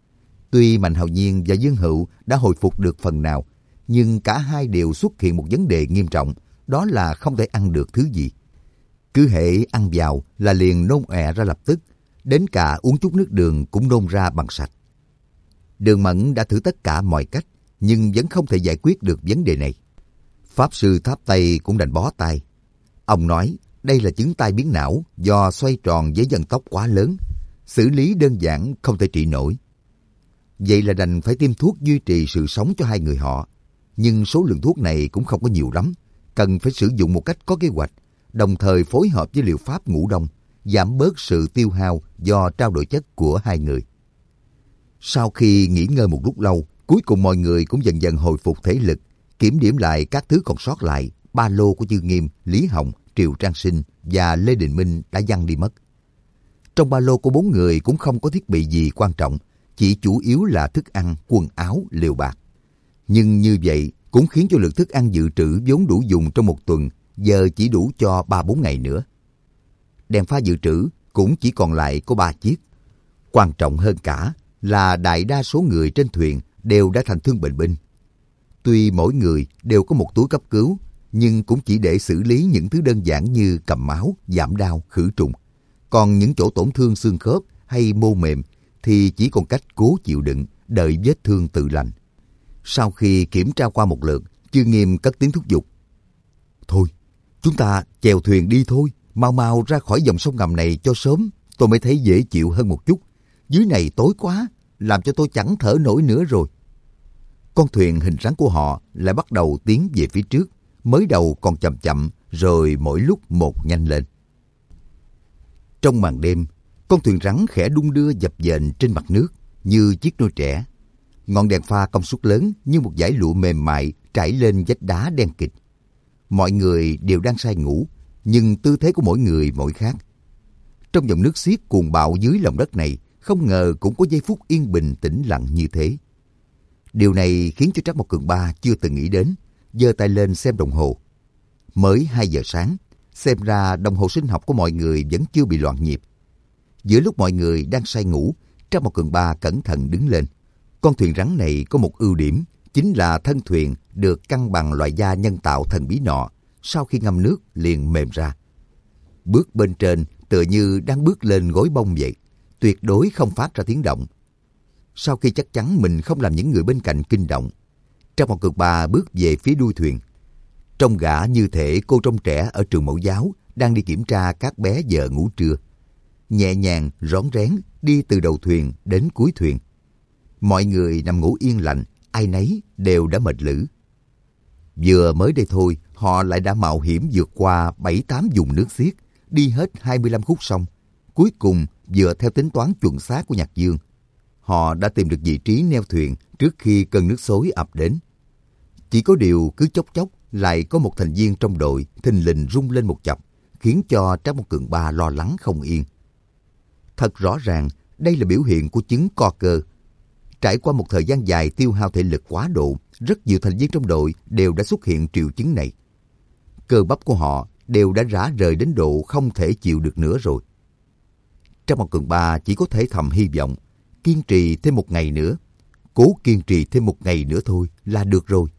Tuy Mạnh Hạo Nhiên và Dương Hữu đã hồi phục được phần nào, nhưng cả hai đều xuất hiện một vấn đề nghiêm trọng, đó là không thể ăn được thứ gì. Cứ hễ ăn vào là liền nôn ọe ra lập tức, đến cả uống chút nước đường cũng nôn ra bằng sạch. Đường Mẫn đã thử tất cả mọi cách, nhưng vẫn không thể giải quyết được vấn đề này. Pháp sư Tháp Tây cũng đành bó tay. Ông nói đây là chứng tai biến não do xoay tròn với vận tốc quá lớn, xử lý đơn giản không thể trị nổi. Vậy là đành phải tiêm thuốc duy trì sự sống cho hai người họ. Nhưng số lượng thuốc này cũng không có nhiều lắm, cần phải sử dụng một cách có kế hoạch, đồng thời phối hợp với liệu pháp ngủ đông, giảm bớt sự tiêu hao do trao đổi chất của hai người. Sau khi nghỉ ngơi một lúc lâu, cuối cùng mọi người cũng dần dần hồi phục thể lực, kiểm điểm lại các thứ còn sót lại. Ba lô của Chương Nghiêm, Lý Hồng, Triệu Trang Sinh và Lê Đình Minh đã văng đi mất. Trong ba lô của bốn người cũng không có thiết bị gì quan trọng, chỉ chủ yếu là thức ăn, quần áo, liều bạc. Nhưng như vậy cũng khiến cho lượng thức ăn dự trữ vốn đủ dùng trong một tuần, giờ chỉ đủ cho ba bốn ngày nữa. Đèn pha dự trữ cũng chỉ còn lại có ba chiếc. Quan trọng hơn cả là đại đa số người trên thuyền đều đã thành thương bệnh binh. Tuy mỗi người đều có một túi cấp cứu, nhưng cũng chỉ để xử lý những thứ đơn giản như cầm máu, giảm đau, khử trùng. Còn những chỗ tổn thương xương khớp hay mô mềm thì chỉ còn cách cố chịu đựng, đợi vết thương tự lành. Sau khi kiểm tra qua một lượt, Chương Nghiêm cất tiếng thúc giục. Thôi, chúng ta chèo thuyền đi thôi, mau mau ra khỏi dòng sông ngầm này cho sớm, tôi mới thấy dễ chịu hơn một chút. Dưới này tối quá, làm cho tôi chẳng thở nổi nữa rồi. Con thuyền hình rắn của họ lại bắt đầu tiến về phía trước, mới đầu còn chậm chậm, rồi mỗi lúc một nhanh lên. Trong màn đêm, con thuyền rắn khẽ đung đưa dập dềnh trên mặt nước như chiếc nôi trẻ. Ngọn đèn pha công suất lớn như một dải lụa mềm mại trải lên vách đá đen kịt. Mọi người đều đang say ngủ, nhưng tư thế của mỗi người mỗi khác. Trong dòng nước xiết cuồng bạo dưới lòng đất này, không ngờ cũng có giây phút yên bình tĩnh lặng như thế. Điều này khiến cho Trác Mộc Cường Ba chưa từng nghĩ đến, giơ tay lên xem đồng hồ. Mới hai giờ sáng, xem ra đồng hồ sinh học của mọi người vẫn chưa bị loạn nhịp. Giữa lúc mọi người đang say ngủ, Trác Mộc Cường Ba cẩn thận đứng lên. Con thuyền rắn này có một ưu điểm, chính là thân thuyền được căng bằng loại da nhân tạo thần bí nọ, sau khi ngâm nước liền mềm ra. Bước bên trên tựa như đang bước lên gối bông vậy, tuyệt đối không phát ra tiếng động. Sau khi chắc chắn mình không làm những người bên cạnh kinh động, Trác Mộc Cường Ba bước về phía đuôi thuyền. Trông gã như thể cô trông trẻ ở trường mẫu giáo đang đi kiểm tra các bé giờ ngủ trưa. Nhẹ nhàng, rón rén đi từ đầu thuyền đến cuối thuyền. Mọi người nằm ngủ yên lành, ai nấy đều đã mệt lử. Vừa mới đây thôi, họ lại đã mạo hiểm vượt qua bảy tám vùng nước xiết, đi hết hai mươi lăm khúc sông. Cuối cùng, dựa theo tính toán chuẩn xác của Nhạc Dương, họ đã tìm được vị trí neo thuyền trước khi cơn nước xối ập đến. Chỉ có điều cứ chốc chốc lại có một thành viên trong đội thình lình rung lên một chập, khiến cho Trác Mộc Cường Ba lo lắng không yên. Thật rõ ràng, đây là biểu hiện của chứng co cơ. Trải qua một thời gian dài tiêu hao thể lực quá độ, rất nhiều thành viên trong đội đều đã xuất hiện triệu chứng này. Cơ bắp của họ đều đã rã rời đến độ không thể chịu được nữa rồi. Trác Mộc Cường Ba chỉ có thể thầm hy vọng, kiên trì thêm một ngày nữa, cố kiên trì thêm một ngày nữa thôi là được rồi.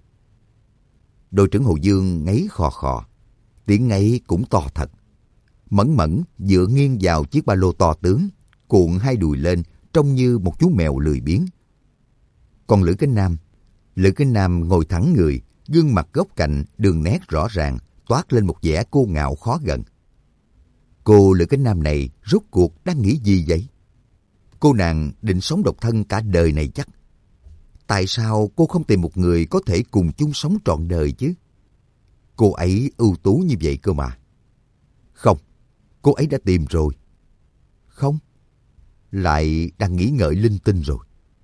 Đội trưởng Hồ Dương ngáy khò khò, tiếng ngáy cũng to thật. Mẫn Mẫn dựa nghiêng vào chiếc ba lô to tướng, cuộn hai đùi lên trông như một chú mèo lười biếng. Còn Lữ Kinh Nam, Lữ Kinh Nam ngồi thẳng người, gương mặt góc cạnh, đường nét rõ ràng, toát lên một vẻ cô ngạo khó gần. Cô Lữ Kinh Nam này rốt cuộc đang nghĩ gì vậy? Cô nàng định sống độc thân cả đời này chắc. Tại sao cô không tìm một người có thể cùng chung sống trọn đời chứ? Cô ấy ưu tú như vậy cơ mà. Không, cô ấy đã tìm rồi. Không, lại đang nghĩ ngợi linh tinh rồi.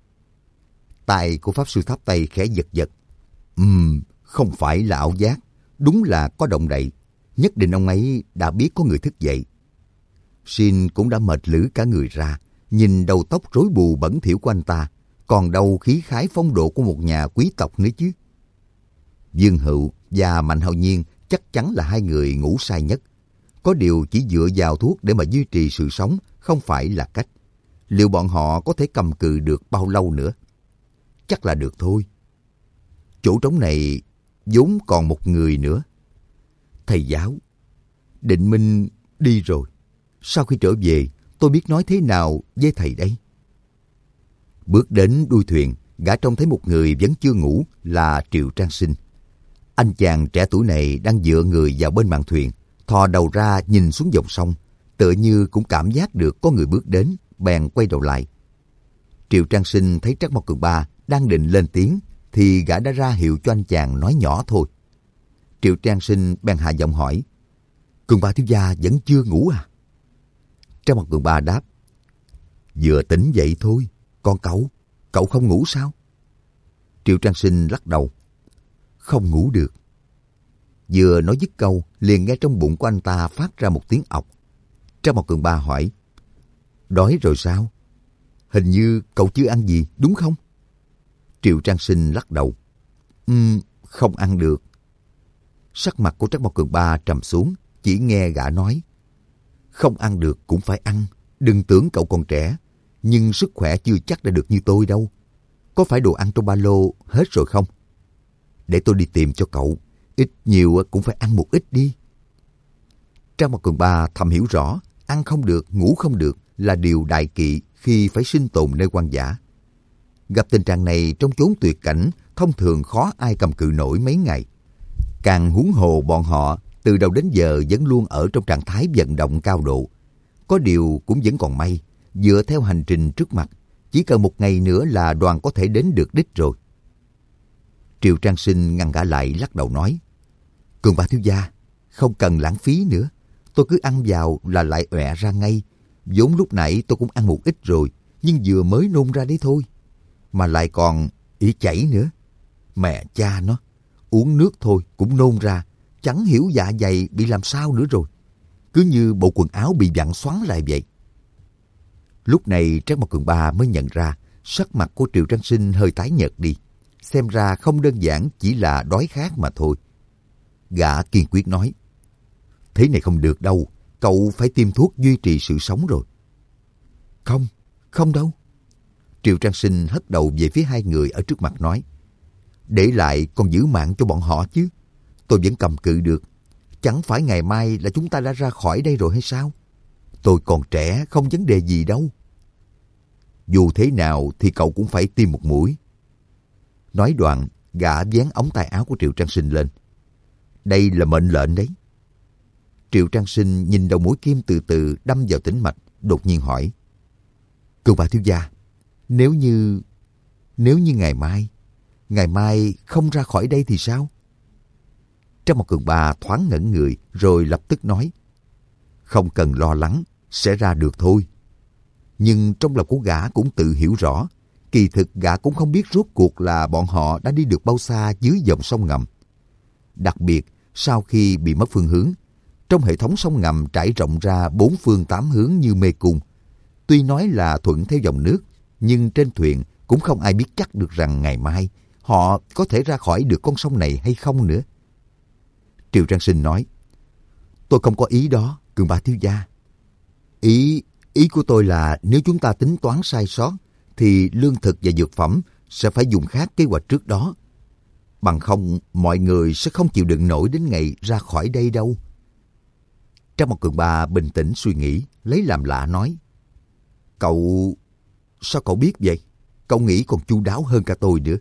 Tai của Pháp Sư Tháp Tây khẽ giật giật. Ừm, không phải là ảo giác, đúng là có động đậy. Nhất định ông ấy đã biết có người thức dậy. Shin cũng đã mệt lử cả người ra, nhìn đầu tóc rối bù bẩn thỉu của anh ta, còn đâu khí khái phong độ của một nhà quý tộc nữa chứ. Dương Hữu và Mạnh Hạo Nhiên chắc chắn là hai người ngủ say nhất. Có điều chỉ dựa vào thuốc để mà duy trì sự sống không phải là cách. liệu bọn họ có thể cầm cự được bao lâu nữa? Chắc là được thôi. Chỗ trống này vốn còn một người nữa. Thầy giáo, Định Minh đi rồi. Sau khi trở về, tôi biết nói thế nào với thầy đây? Bước đến đuôi thuyền, gã trông thấy một người vẫn chưa ngủ là Triệu Trang Sinh. Anh chàng trẻ tuổi này đang dựa người vào bên mạn thuyền, thò đầu ra nhìn xuống dòng sông, tựa như cũng cảm giác được có người bước đến, bèn quay đầu lại. Triệu Trang Sinh thấy Trác Mộc Cường Ba đang định lên tiếng, thì gã đã ra hiệu cho anh chàng nói nhỏ thôi. Triệu Trang Sinh bèn hạ giọng hỏi, Cường Ba thiếu gia vẫn chưa ngủ à? Trác Mộc Cường Ba đáp, vừa tỉnh dậy thôi, còn cậu, cậu không ngủ sao? Triệu Trang Sinh lắc đầu, không ngủ được. Vừa nói dứt câu, liền nghe trong bụng của anh ta phát ra một tiếng ọc. Trác Mộc Cường Ba hỏi, đói rồi sao? Hình như cậu chưa ăn gì, đúng không? Triệu Trang Sinh lắc đầu, Ừm, không ăn được. Sắc mặt của Trác Mộc Cường Ba trầm xuống, chỉ nghe gã nói, không ăn được cũng phải ăn, đừng tưởng cậu còn trẻ, nhưng sức khỏe chưa chắc đã được như tôi đâu. Có phải đồ ăn trong ba lô hết rồi không? Để tôi đi tìm cho cậu, ít nhiều cũng phải ăn một ít đi. Trác Mộc Cường Ba thầm hiểu rõ, ăn không được, ngủ không được là điều đại kỵ khi phải sinh tồn nơi hoang dã. Gặp tình trạng này trong chốn tuyệt cảnh, thông thường khó ai cầm cự nổi mấy ngày. Càng huống hồ bọn họ từ đầu đến giờ vẫn luôn ở trong trạng thái vận động cao độ. Có điều cũng vẫn còn may, dựa theo hành trình trước mặt, chỉ cần một ngày nữa là đoàn có thể đến được đích rồi. Triệu Trang Sinh ngăn gã lại, lắc đầu nói, Cường Ba thiếu gia, không cần lãng phí nữa. Tôi cứ ăn vào là lại ọe ra ngay. Vốn lúc nãy tôi cũng ăn một ít rồi, nhưng vừa mới nôn ra đấy thôi. Mà lại còn ỉ chảy nữa. Mẹ cha nó, uống nước thôi cũng nôn ra, chẳng hiểu dạ dày bị làm sao nữa rồi. Cứ như bộ quần áo bị vặn xoắn lại vậy. Lúc này Trác Mộc Cường Ba mới nhận ra sắc mặt của Triệu Trang Sinh hơi tái nhợt đi. Xem ra không đơn giản chỉ là đói khát mà thôi. Gã kiên quyết nói, thế này không được đâu, cậu phải tiêm thuốc duy trì sự sống rồi. Không, không đâu. Triệu Trang Sinh hất đầu về phía hai người ở trước mặt nói, để lại còn giữ mạng cho bọn họ chứ. Tôi vẫn cầm cự được. Chẳng phải ngày mai là chúng ta đã ra khỏi đây rồi hay sao? Tôi còn trẻ, không vấn đề gì đâu. Dù thế nào thì cậu cũng phải tiêm một mũi. Nói đoạn, gã vén ống tay áo của Triệu Trang Sinh lên. Đây là mệnh lệnh đấy. Triệu Trang Sinh nhìn đầu mũi kim từ từ đâm vào tĩnh mạch, đột nhiên hỏi, Cường Ba thiếu gia, nếu như... nếu như ngày mai, ngày mai không ra khỏi đây thì sao? Trác Mộc Cường Ba thoáng ngẩn người rồi lập tức nói, không cần lo lắng, sẽ ra được thôi. Nhưng trong lòng của gã cũng tự hiểu rõ, kỳ thực gã cũng không biết rốt cuộc là bọn họ đã đi được bao xa dưới dòng sông ngầm. Đặc biệt, sau khi bị mất phương hướng, trong hệ thống sông ngầm trải rộng ra bốn phương tám hướng như mê cung. Tuy nói là thuận theo dòng nước, nhưng trên thuyền cũng không ai biết chắc được rằng ngày mai họ có thể ra khỏi được con sông này hay không nữa. Triệu Trang Sinh nói, tôi không có ý đó, Cường Ba thiếu gia. Ý, ý của tôi là nếu chúng ta tính toán sai sót, thì lương thực và dược phẩm sẽ phải dùng khác kế hoạch trước đó. Bằng không, mọi người sẽ không chịu đựng nổi đến ngày ra khỏi đây đâu. Trác Mộc Cường Ba bình tĩnh suy nghĩ, lấy làm lạ nói, Cậu... sao cậu biết vậy? Cậu nghĩ còn chu đáo hơn cả tôi nữa.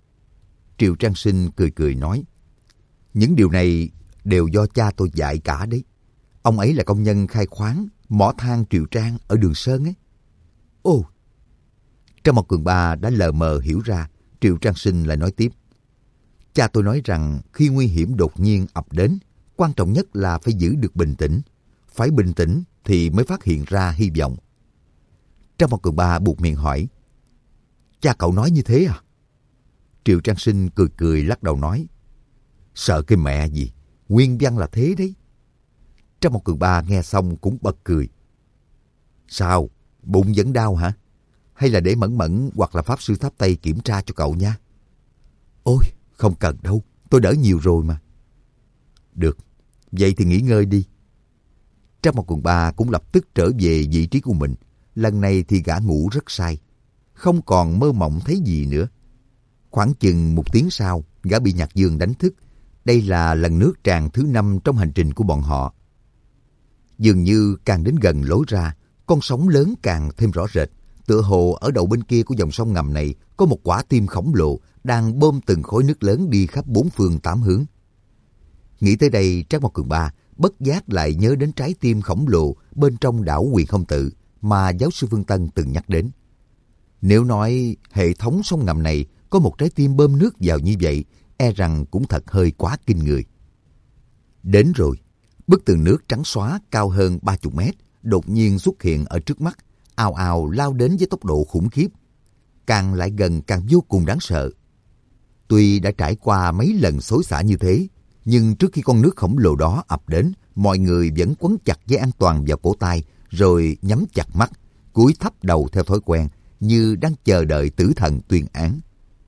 Triệu Trang Sinh cười cười nói, những điều này đều do cha tôi dạy cả đấy. Ông ấy là công nhân khai khoáng, mỏ than Triệu Trang ở Đường Sơn ấy. Ồ! Trác Mộc Cường Ba đã lờ mờ hiểu ra, Triệu Trang Sinh lại nói tiếp. Cha tôi nói rằng khi nguy hiểm đột nhiên ập đến, quan trọng nhất là phải giữ được bình tĩnh. Phải bình tĩnh thì mới phát hiện ra hy vọng. Trác Mộc Cường Ba buột miệng hỏi, cha cậu nói như thế à? Triệu Trang Sinh cười cười lắc đầu nói, sợ cái mẹ gì, nguyên văn là thế đấy. Trác Mộc Cường Ba nghe xong cũng bật cười. Sao, bụng vẫn đau hả? Hay là để Mẫn Mẫn hoặc là Pháp Sư Tháp Tây kiểm tra cho cậu nha? Ôi, không cần đâu, tôi đỡ nhiều rồi mà. Được, vậy thì nghỉ ngơi đi. Trác Mộc Cường Ba cũng lập tức trở về vị trí của mình, lần này thì gã ngủ rất say, không còn mơ mộng thấy gì nữa. Khoảng chừng một tiếng sau, gã bị Nhạc Dương đánh thức. Đây là lần nước tràn thứ năm trong hành trình của bọn họ. Dường như càng đến gần lối ra, con sóng lớn càng thêm rõ rệt. Tựa hồ ở đầu bên kia của dòng sông ngầm này có một quả tim khổng lồ đang bơm từng khối nước lớn đi khắp bốn phương tám hướng. Nghĩ tới đây, Trác Mộc Cường Ba bất giác lại nhớ đến trái tim khổng lồ bên trong đảo Huyền Không Tự mà giáo sư Vương Tân từng nhắc đến. Nếu nói hệ thống sông ngầm này có một trái tim bơm nước vào như vậy, e rằng cũng thật hơi quá kinh người. Đến rồi, bức tường nước trắng xóa cao hơn ba mươi mét đột nhiên xuất hiện ở trước mắt, ào ào lao đến với tốc độ khủng khiếp. Càng lại gần càng vô cùng đáng sợ. Tuy đã trải qua mấy lần xối xả như thế, nhưng trước khi con nước khổng lồ đó ập đến, mọi người vẫn quấn chặt dây an toàn vào cổ tay, rồi nhắm chặt mắt, cúi thấp đầu theo thói quen, như đang chờ đợi tử thần tuyên án.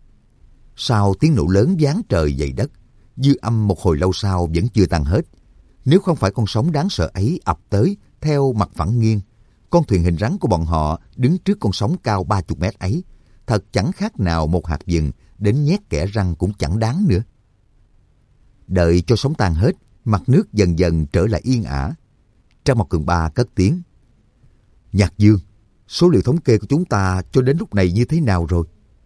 Sau tiếng nổ lớn giáng trời dậy đất, dư âm một hồi lâu sau vẫn chưa tan hết. Nếu không phải con sóng đáng sợ ấy ập tới theo mặt phẳng nghiêng, con thuyền hình rắn của bọn họ đứng trước con sóng cao ba mươi mét ấy, thật chẳng khác nào một hạt vừng, đến nhét kẽ răng cũng chẳng đáng nữa. Đợi cho sóng tan hết, mặt nước dần dần trở lại yên ả. Trác Mộc Cường Ba cất tiếng: Nhạc Dương, số liệu thống kê của chúng ta cho đến lúc này như thế nào rồi?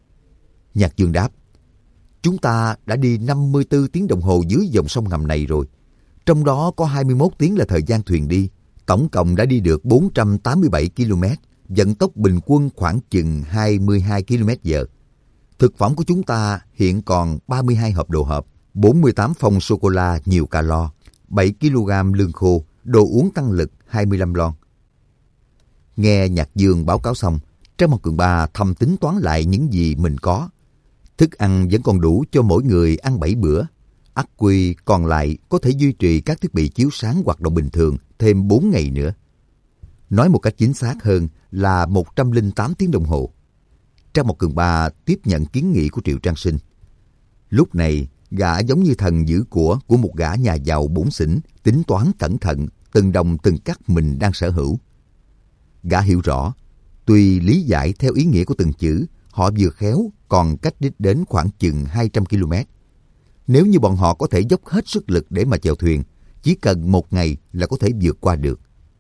Nhạc Dương đáp: Chúng ta đã đi năm mươi tư tiếng đồng hồ dưới dòng sông ngầm này rồi. Trong đó có hai mươi mốt tiếng là thời gian thuyền đi. Tổng cộng đã đi được bốn trăm tám mươi bảy ki lô mét, vận tốc bình quân khoảng chừng hai mươi hai ki lô mét giờ. Thực phẩm của chúng ta hiện còn ba mươi hai hộp đồ hộp, bốn mươi tám phong sô-cô-la nhiều calo, bảy ki lô gam lương khô, đồ uống tăng lực hai mươi lăm lon. Nghe Nhạc Dương báo cáo xong, Trác Mộc Cường Ba thầm tính toán lại những gì mình có. Thức ăn vẫn còn đủ cho mỗi người ăn bảy bữa. Ắt quy còn lại có thể duy trì các thiết bị chiếu sáng hoạt động bình thường thêm bốn ngày nữa. Nói một cách chính xác hơn là một trăm lẻ tám tiếng đồng hồ. Trác Mộc Cường Ba tiếp nhận kiến nghị của Triệu Trang Sinh. Lúc này, gã giống như thần giữ của của một gã nhà giàu bủn xỉn, tính toán cẩn thận từng đồng từng cắc mình đang sở hữu. Gã hiểu rõ, tuy lý giải theo ý nghĩa của từng chữ, họ vừa khéo còn cách đích đến khoảng chừng hai trăm ki lô mét. Nếu như bọn họ có thể dốc hết sức lực để mà chèo thuyền, chỉ cần một ngày là có thể vượt qua được.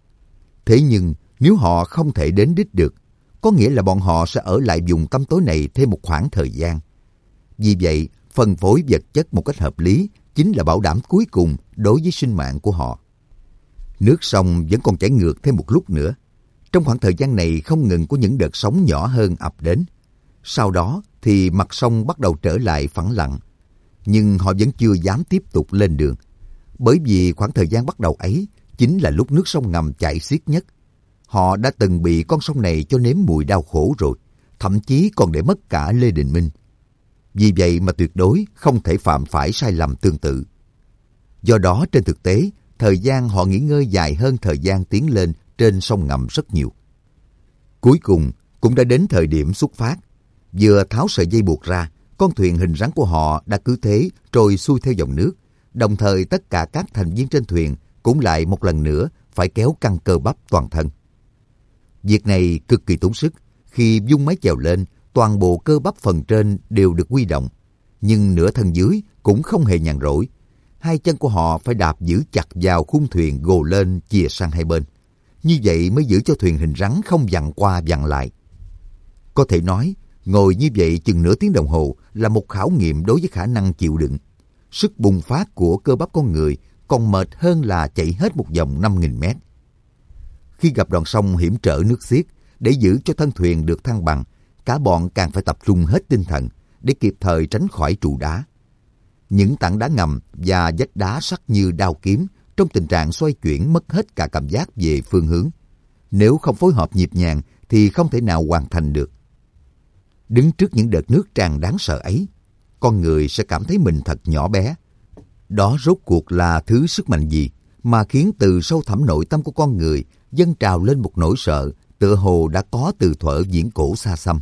Thế nhưng nếu họ không thể đến đích được, có nghĩa là bọn họ sẽ ở lại vùng tăm tối này thêm một khoảng thời gian. Vì vậy, phân phối vật chất một cách hợp lý chính là bảo đảm cuối cùng đối với sinh mạng của họ. Nước sông vẫn còn chảy ngược thêm một lúc nữa. Trong khoảng thời gian này không ngừng có những đợt sóng nhỏ hơn ập đến. Sau đó thì mặt sông bắt đầu trở lại phẳng lặng. Nhưng họ vẫn chưa dám tiếp tục lên đường. Bởi vì khoảng thời gian bắt đầu ấy chính là lúc nước sông ngầm chảy xiết nhất. Họ đã từng bị con sông này cho nếm mùi đau khổ rồi, thậm chí còn để mất cả Lê Đình Minh. Vì vậy mà tuyệt đối không thể phạm phải sai lầm tương tự. Do đó trên thực tế, thời gian họ nghỉ ngơi dài hơn thời gian tiến lên trên sông ngầm rất nhiều. Cuối cùng cũng đã đến thời điểm xuất phát. Vừa tháo sợi dây buộc ra, con thuyền hình rắn của họ đã cứ thế trôi xuôi theo dòng nước. Đồng thời tất cả các thành viên trên thuyền cũng lại một lần nữa phải kéo căng cơ bắp toàn thân. Việc này cực kỳ tốn sức. Khi vung máy chèo lên, toàn bộ cơ bắp phần trên đều được huy động. Nhưng nửa thân dưới cũng không hề nhàn rỗi. Hai chân của họ phải đạp giữ chặt vào khung thuyền gồ lên chìa sang hai bên. Như vậy mới giữ cho thuyền hình rắn không vặn qua vặn lại. Có thể nói, ngồi như vậy chừng nửa tiếng đồng hồ là một khảo nghiệm đối với khả năng chịu đựng. Sức bùng phát của cơ bắp con người còn mệt hơn là chạy hết một vòng năm nghìn mét. Khi gặp đoạn sông hiểm trở nước xiết, để giữ cho thân thuyền được thăng bằng, cả bọn càng phải tập trung hết tinh thần để kịp thời tránh khỏi trụ đá. Những tảng đá ngầm và vách đá sắc như đao kiếm trong tình trạng xoay chuyển mất hết cả cảm giác về phương hướng. Nếu không phối hợp nhịp nhàng thì không thể nào hoàn thành được. Đứng trước những đợt nước tràn đáng sợ ấy, con người sẽ cảm thấy mình thật nhỏ bé. Đó rốt cuộc là thứ sức mạnh gì mà khiến từ sâu thẳm nội tâm của con người dâng trào lên một nỗi sợ tựa hồ đã có từ thuở viễn cổ xa xăm.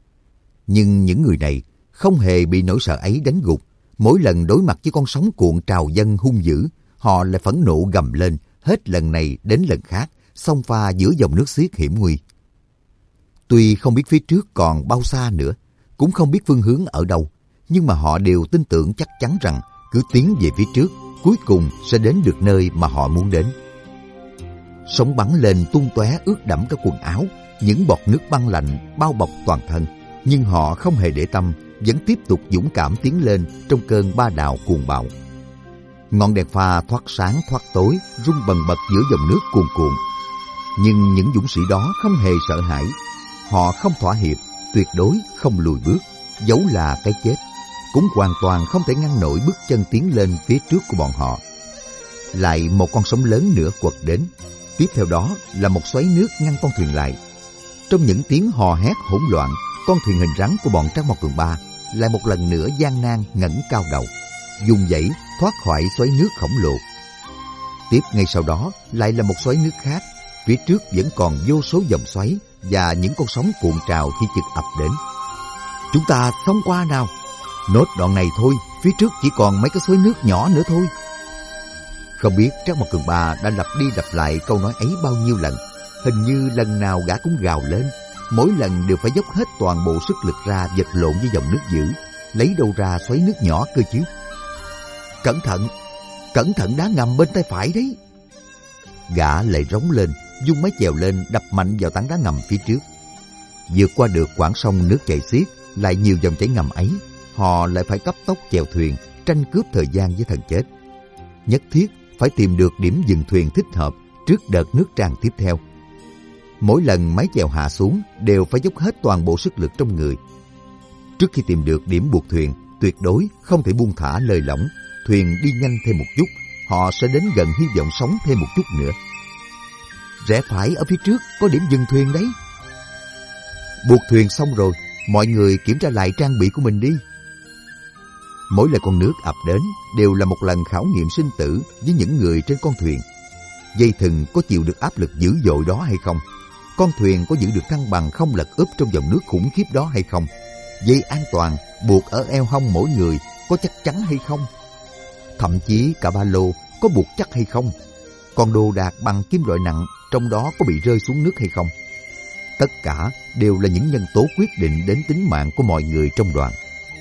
Nhưng những người này không hề bị nỗi sợ ấy đánh gục. Mỗi lần đối mặt với con sóng cuộn trào dâng hung dữ, họ lại phẫn nộ gầm lên, hết lần này đến lần khác, xông pha giữa dòng nước xiết hiểm nguy. Tuy không biết phía trước còn bao xa nữa, cũng không biết phương hướng ở đâu, nhưng mà họ đều tin tưởng chắc chắn rằng cứ tiến về phía trước, cuối cùng sẽ đến được nơi mà họ muốn đến. Sóng bắn lên tung tóe ướt đẫm cả quần áo, những bọt nước băng lạnh bao bọc toàn thân, nhưng họ không hề để tâm, vẫn tiếp tục dũng cảm tiến lên trong cơn ba đào cuồng bạo. Ngọn đèn pha thoát sáng thoát tối, rung bần bật giữa dòng nước cuồn cuộn. Nhưng những dũng sĩ đó không hề sợ hãi, họ không thỏa hiệp, tuyệt đối không lùi bước, dẫu là cái chết cũng hoàn toàn không thể ngăn nổi bước chân tiến lên phía trước của bọn họ. Lại một con sóng lớn nữa quật đến, tiếp theo đó là một xoáy nước ngăn con thuyền lại. Trong những tiếng hò hét hỗn loạn, con thuyền hình rắn của bọn Trác Mao Cường Ba lại một lần nữa gian nan ngẩng cao đầu, dùng dãy thoát khỏi xoáy nước khổng lồ. Tiếp ngay sau đó lại là một xoáy nước khác, phía trước vẫn còn vô số dòng xoáy và những con sóng cuộn trào khi chực ập đến. Chúng ta xông qua nào, nốt đoạn này thôi, phía trước chỉ còn mấy cái xoáy nước nhỏ nữa thôi. Không biết Trác Mao Cường Ba đã lặp đi lặp lại câu nói ấy bao nhiêu lần, hình như lần nào gã cũng gào lên, mỗi lần đều phải dốc hết toàn bộ sức lực ra vật lộn với dòng nước dữ, lấy đâu ra xoáy nước nhỏ cơ chứ. Cẩn thận, cẩn thận đá ngầm bên tay phải đấy. Gã lại rống lên, dung máy chèo lên đập mạnh vào tảng đá ngầm phía trước. Vượt qua được quãng sông nước chảy xiết, lại nhiều dòng chảy ngầm ấy, họ lại phải cấp tốc chèo thuyền, tranh cướp thời gian với thần chết. Nhất thiết phải tìm được điểm dừng thuyền thích hợp trước đợt nước tràn tiếp theo. Mỗi lần mái chèo hạ xuống đều phải dốc hết toàn bộ sức lực trong người. Trước khi tìm được điểm buộc thuyền, tuyệt đối không thể buông thả lơi lỏng. Thuyền đi nhanh thêm một chút, họ sẽ đến gần hy vọng sống thêm một chút nữa. Rẽ phải ở phía trước có điểm dừng thuyền đấy. Buộc thuyền xong rồi, mọi người kiểm tra lại trang bị của mình đi. Mỗi lần con nước ập đến đều là một lần khảo nghiệm sinh tử với những người trên con thuyền. Dây thừng có chịu được áp lực dữ dội đó hay không? Con thuyền có giữ được thăng bằng không lật úp trong dòng nước khủng khiếp đó hay không? Dây an toàn buộc ở eo hông mỗi người có chắc chắn hay không? Thậm chí cả ba lô có buộc chắc hay không? Còn đồ đạc bằng kim loại nặng trong đó có bị rơi xuống nước hay không? Tất cả đều là những nhân tố quyết định đến tính mạng của mọi người trong đoàn.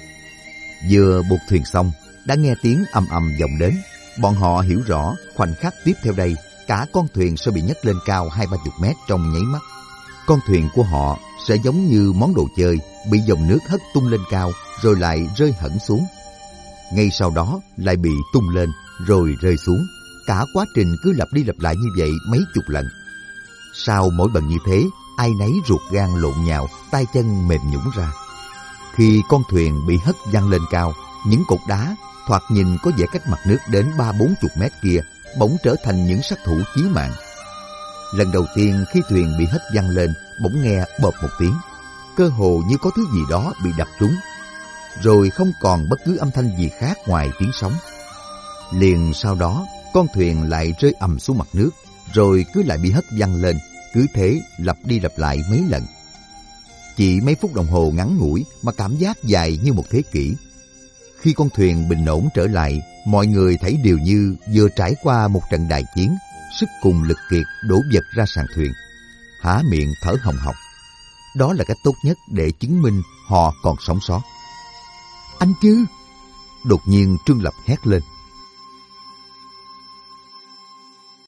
Vừa buộc thuyền xong, đã nghe tiếng ầm ầm vọng đến. Bọn họ hiểu rõ khoảnh khắc tiếp theo đây, cả con thuyền sẽ bị nhấc lên cao hai ba chục mét trong nháy mắt. Con thuyền của họ sẽ giống như món đồ chơi bị dòng nước hất tung lên cao rồi lại rơi hẳn xuống. Ngay sau đó lại bị tung lên rồi rơi xuống. Cả quá trình cứ lặp đi lặp lại như vậy mấy chục lần. Sau mỗi lần như thế, ai nấy ruột gan lộn nhào, tay chân mềm nhũn ra. Khi con thuyền bị hất văng lên cao, những cột đá thoạt nhìn có vẻ cách mặt nước đến ba bốn chục mét kia bỗng trở thành những sát thủ chí mạng. Lần đầu tiên khi thuyền bị hất văng lên, bỗng nghe bộp một tiếng, cơ hồ như có thứ gì đó bị đập trúng, rồi không còn bất cứ âm thanh gì khác ngoài tiếng sóng. Liền sau đó, con thuyền lại rơi ầm xuống mặt nước, rồi cứ lại bị hất văng lên, cứ thế lặp đi lặp lại mấy lần. Chỉ mấy phút đồng hồ ngắn ngủi mà cảm giác dài như một thế kỷ. Khi con thuyền bình ổn trở lại, mọi người thấy đều như vừa trải qua một trận đại chiến, sức cùng lực kiệt đổ vật ra sàn thuyền, há miệng thở hồng hộc. Đó là cách tốt nhất để chứng minh họ còn sống sót. Anh Chư! Đột nhiên Trương Lập hét lên.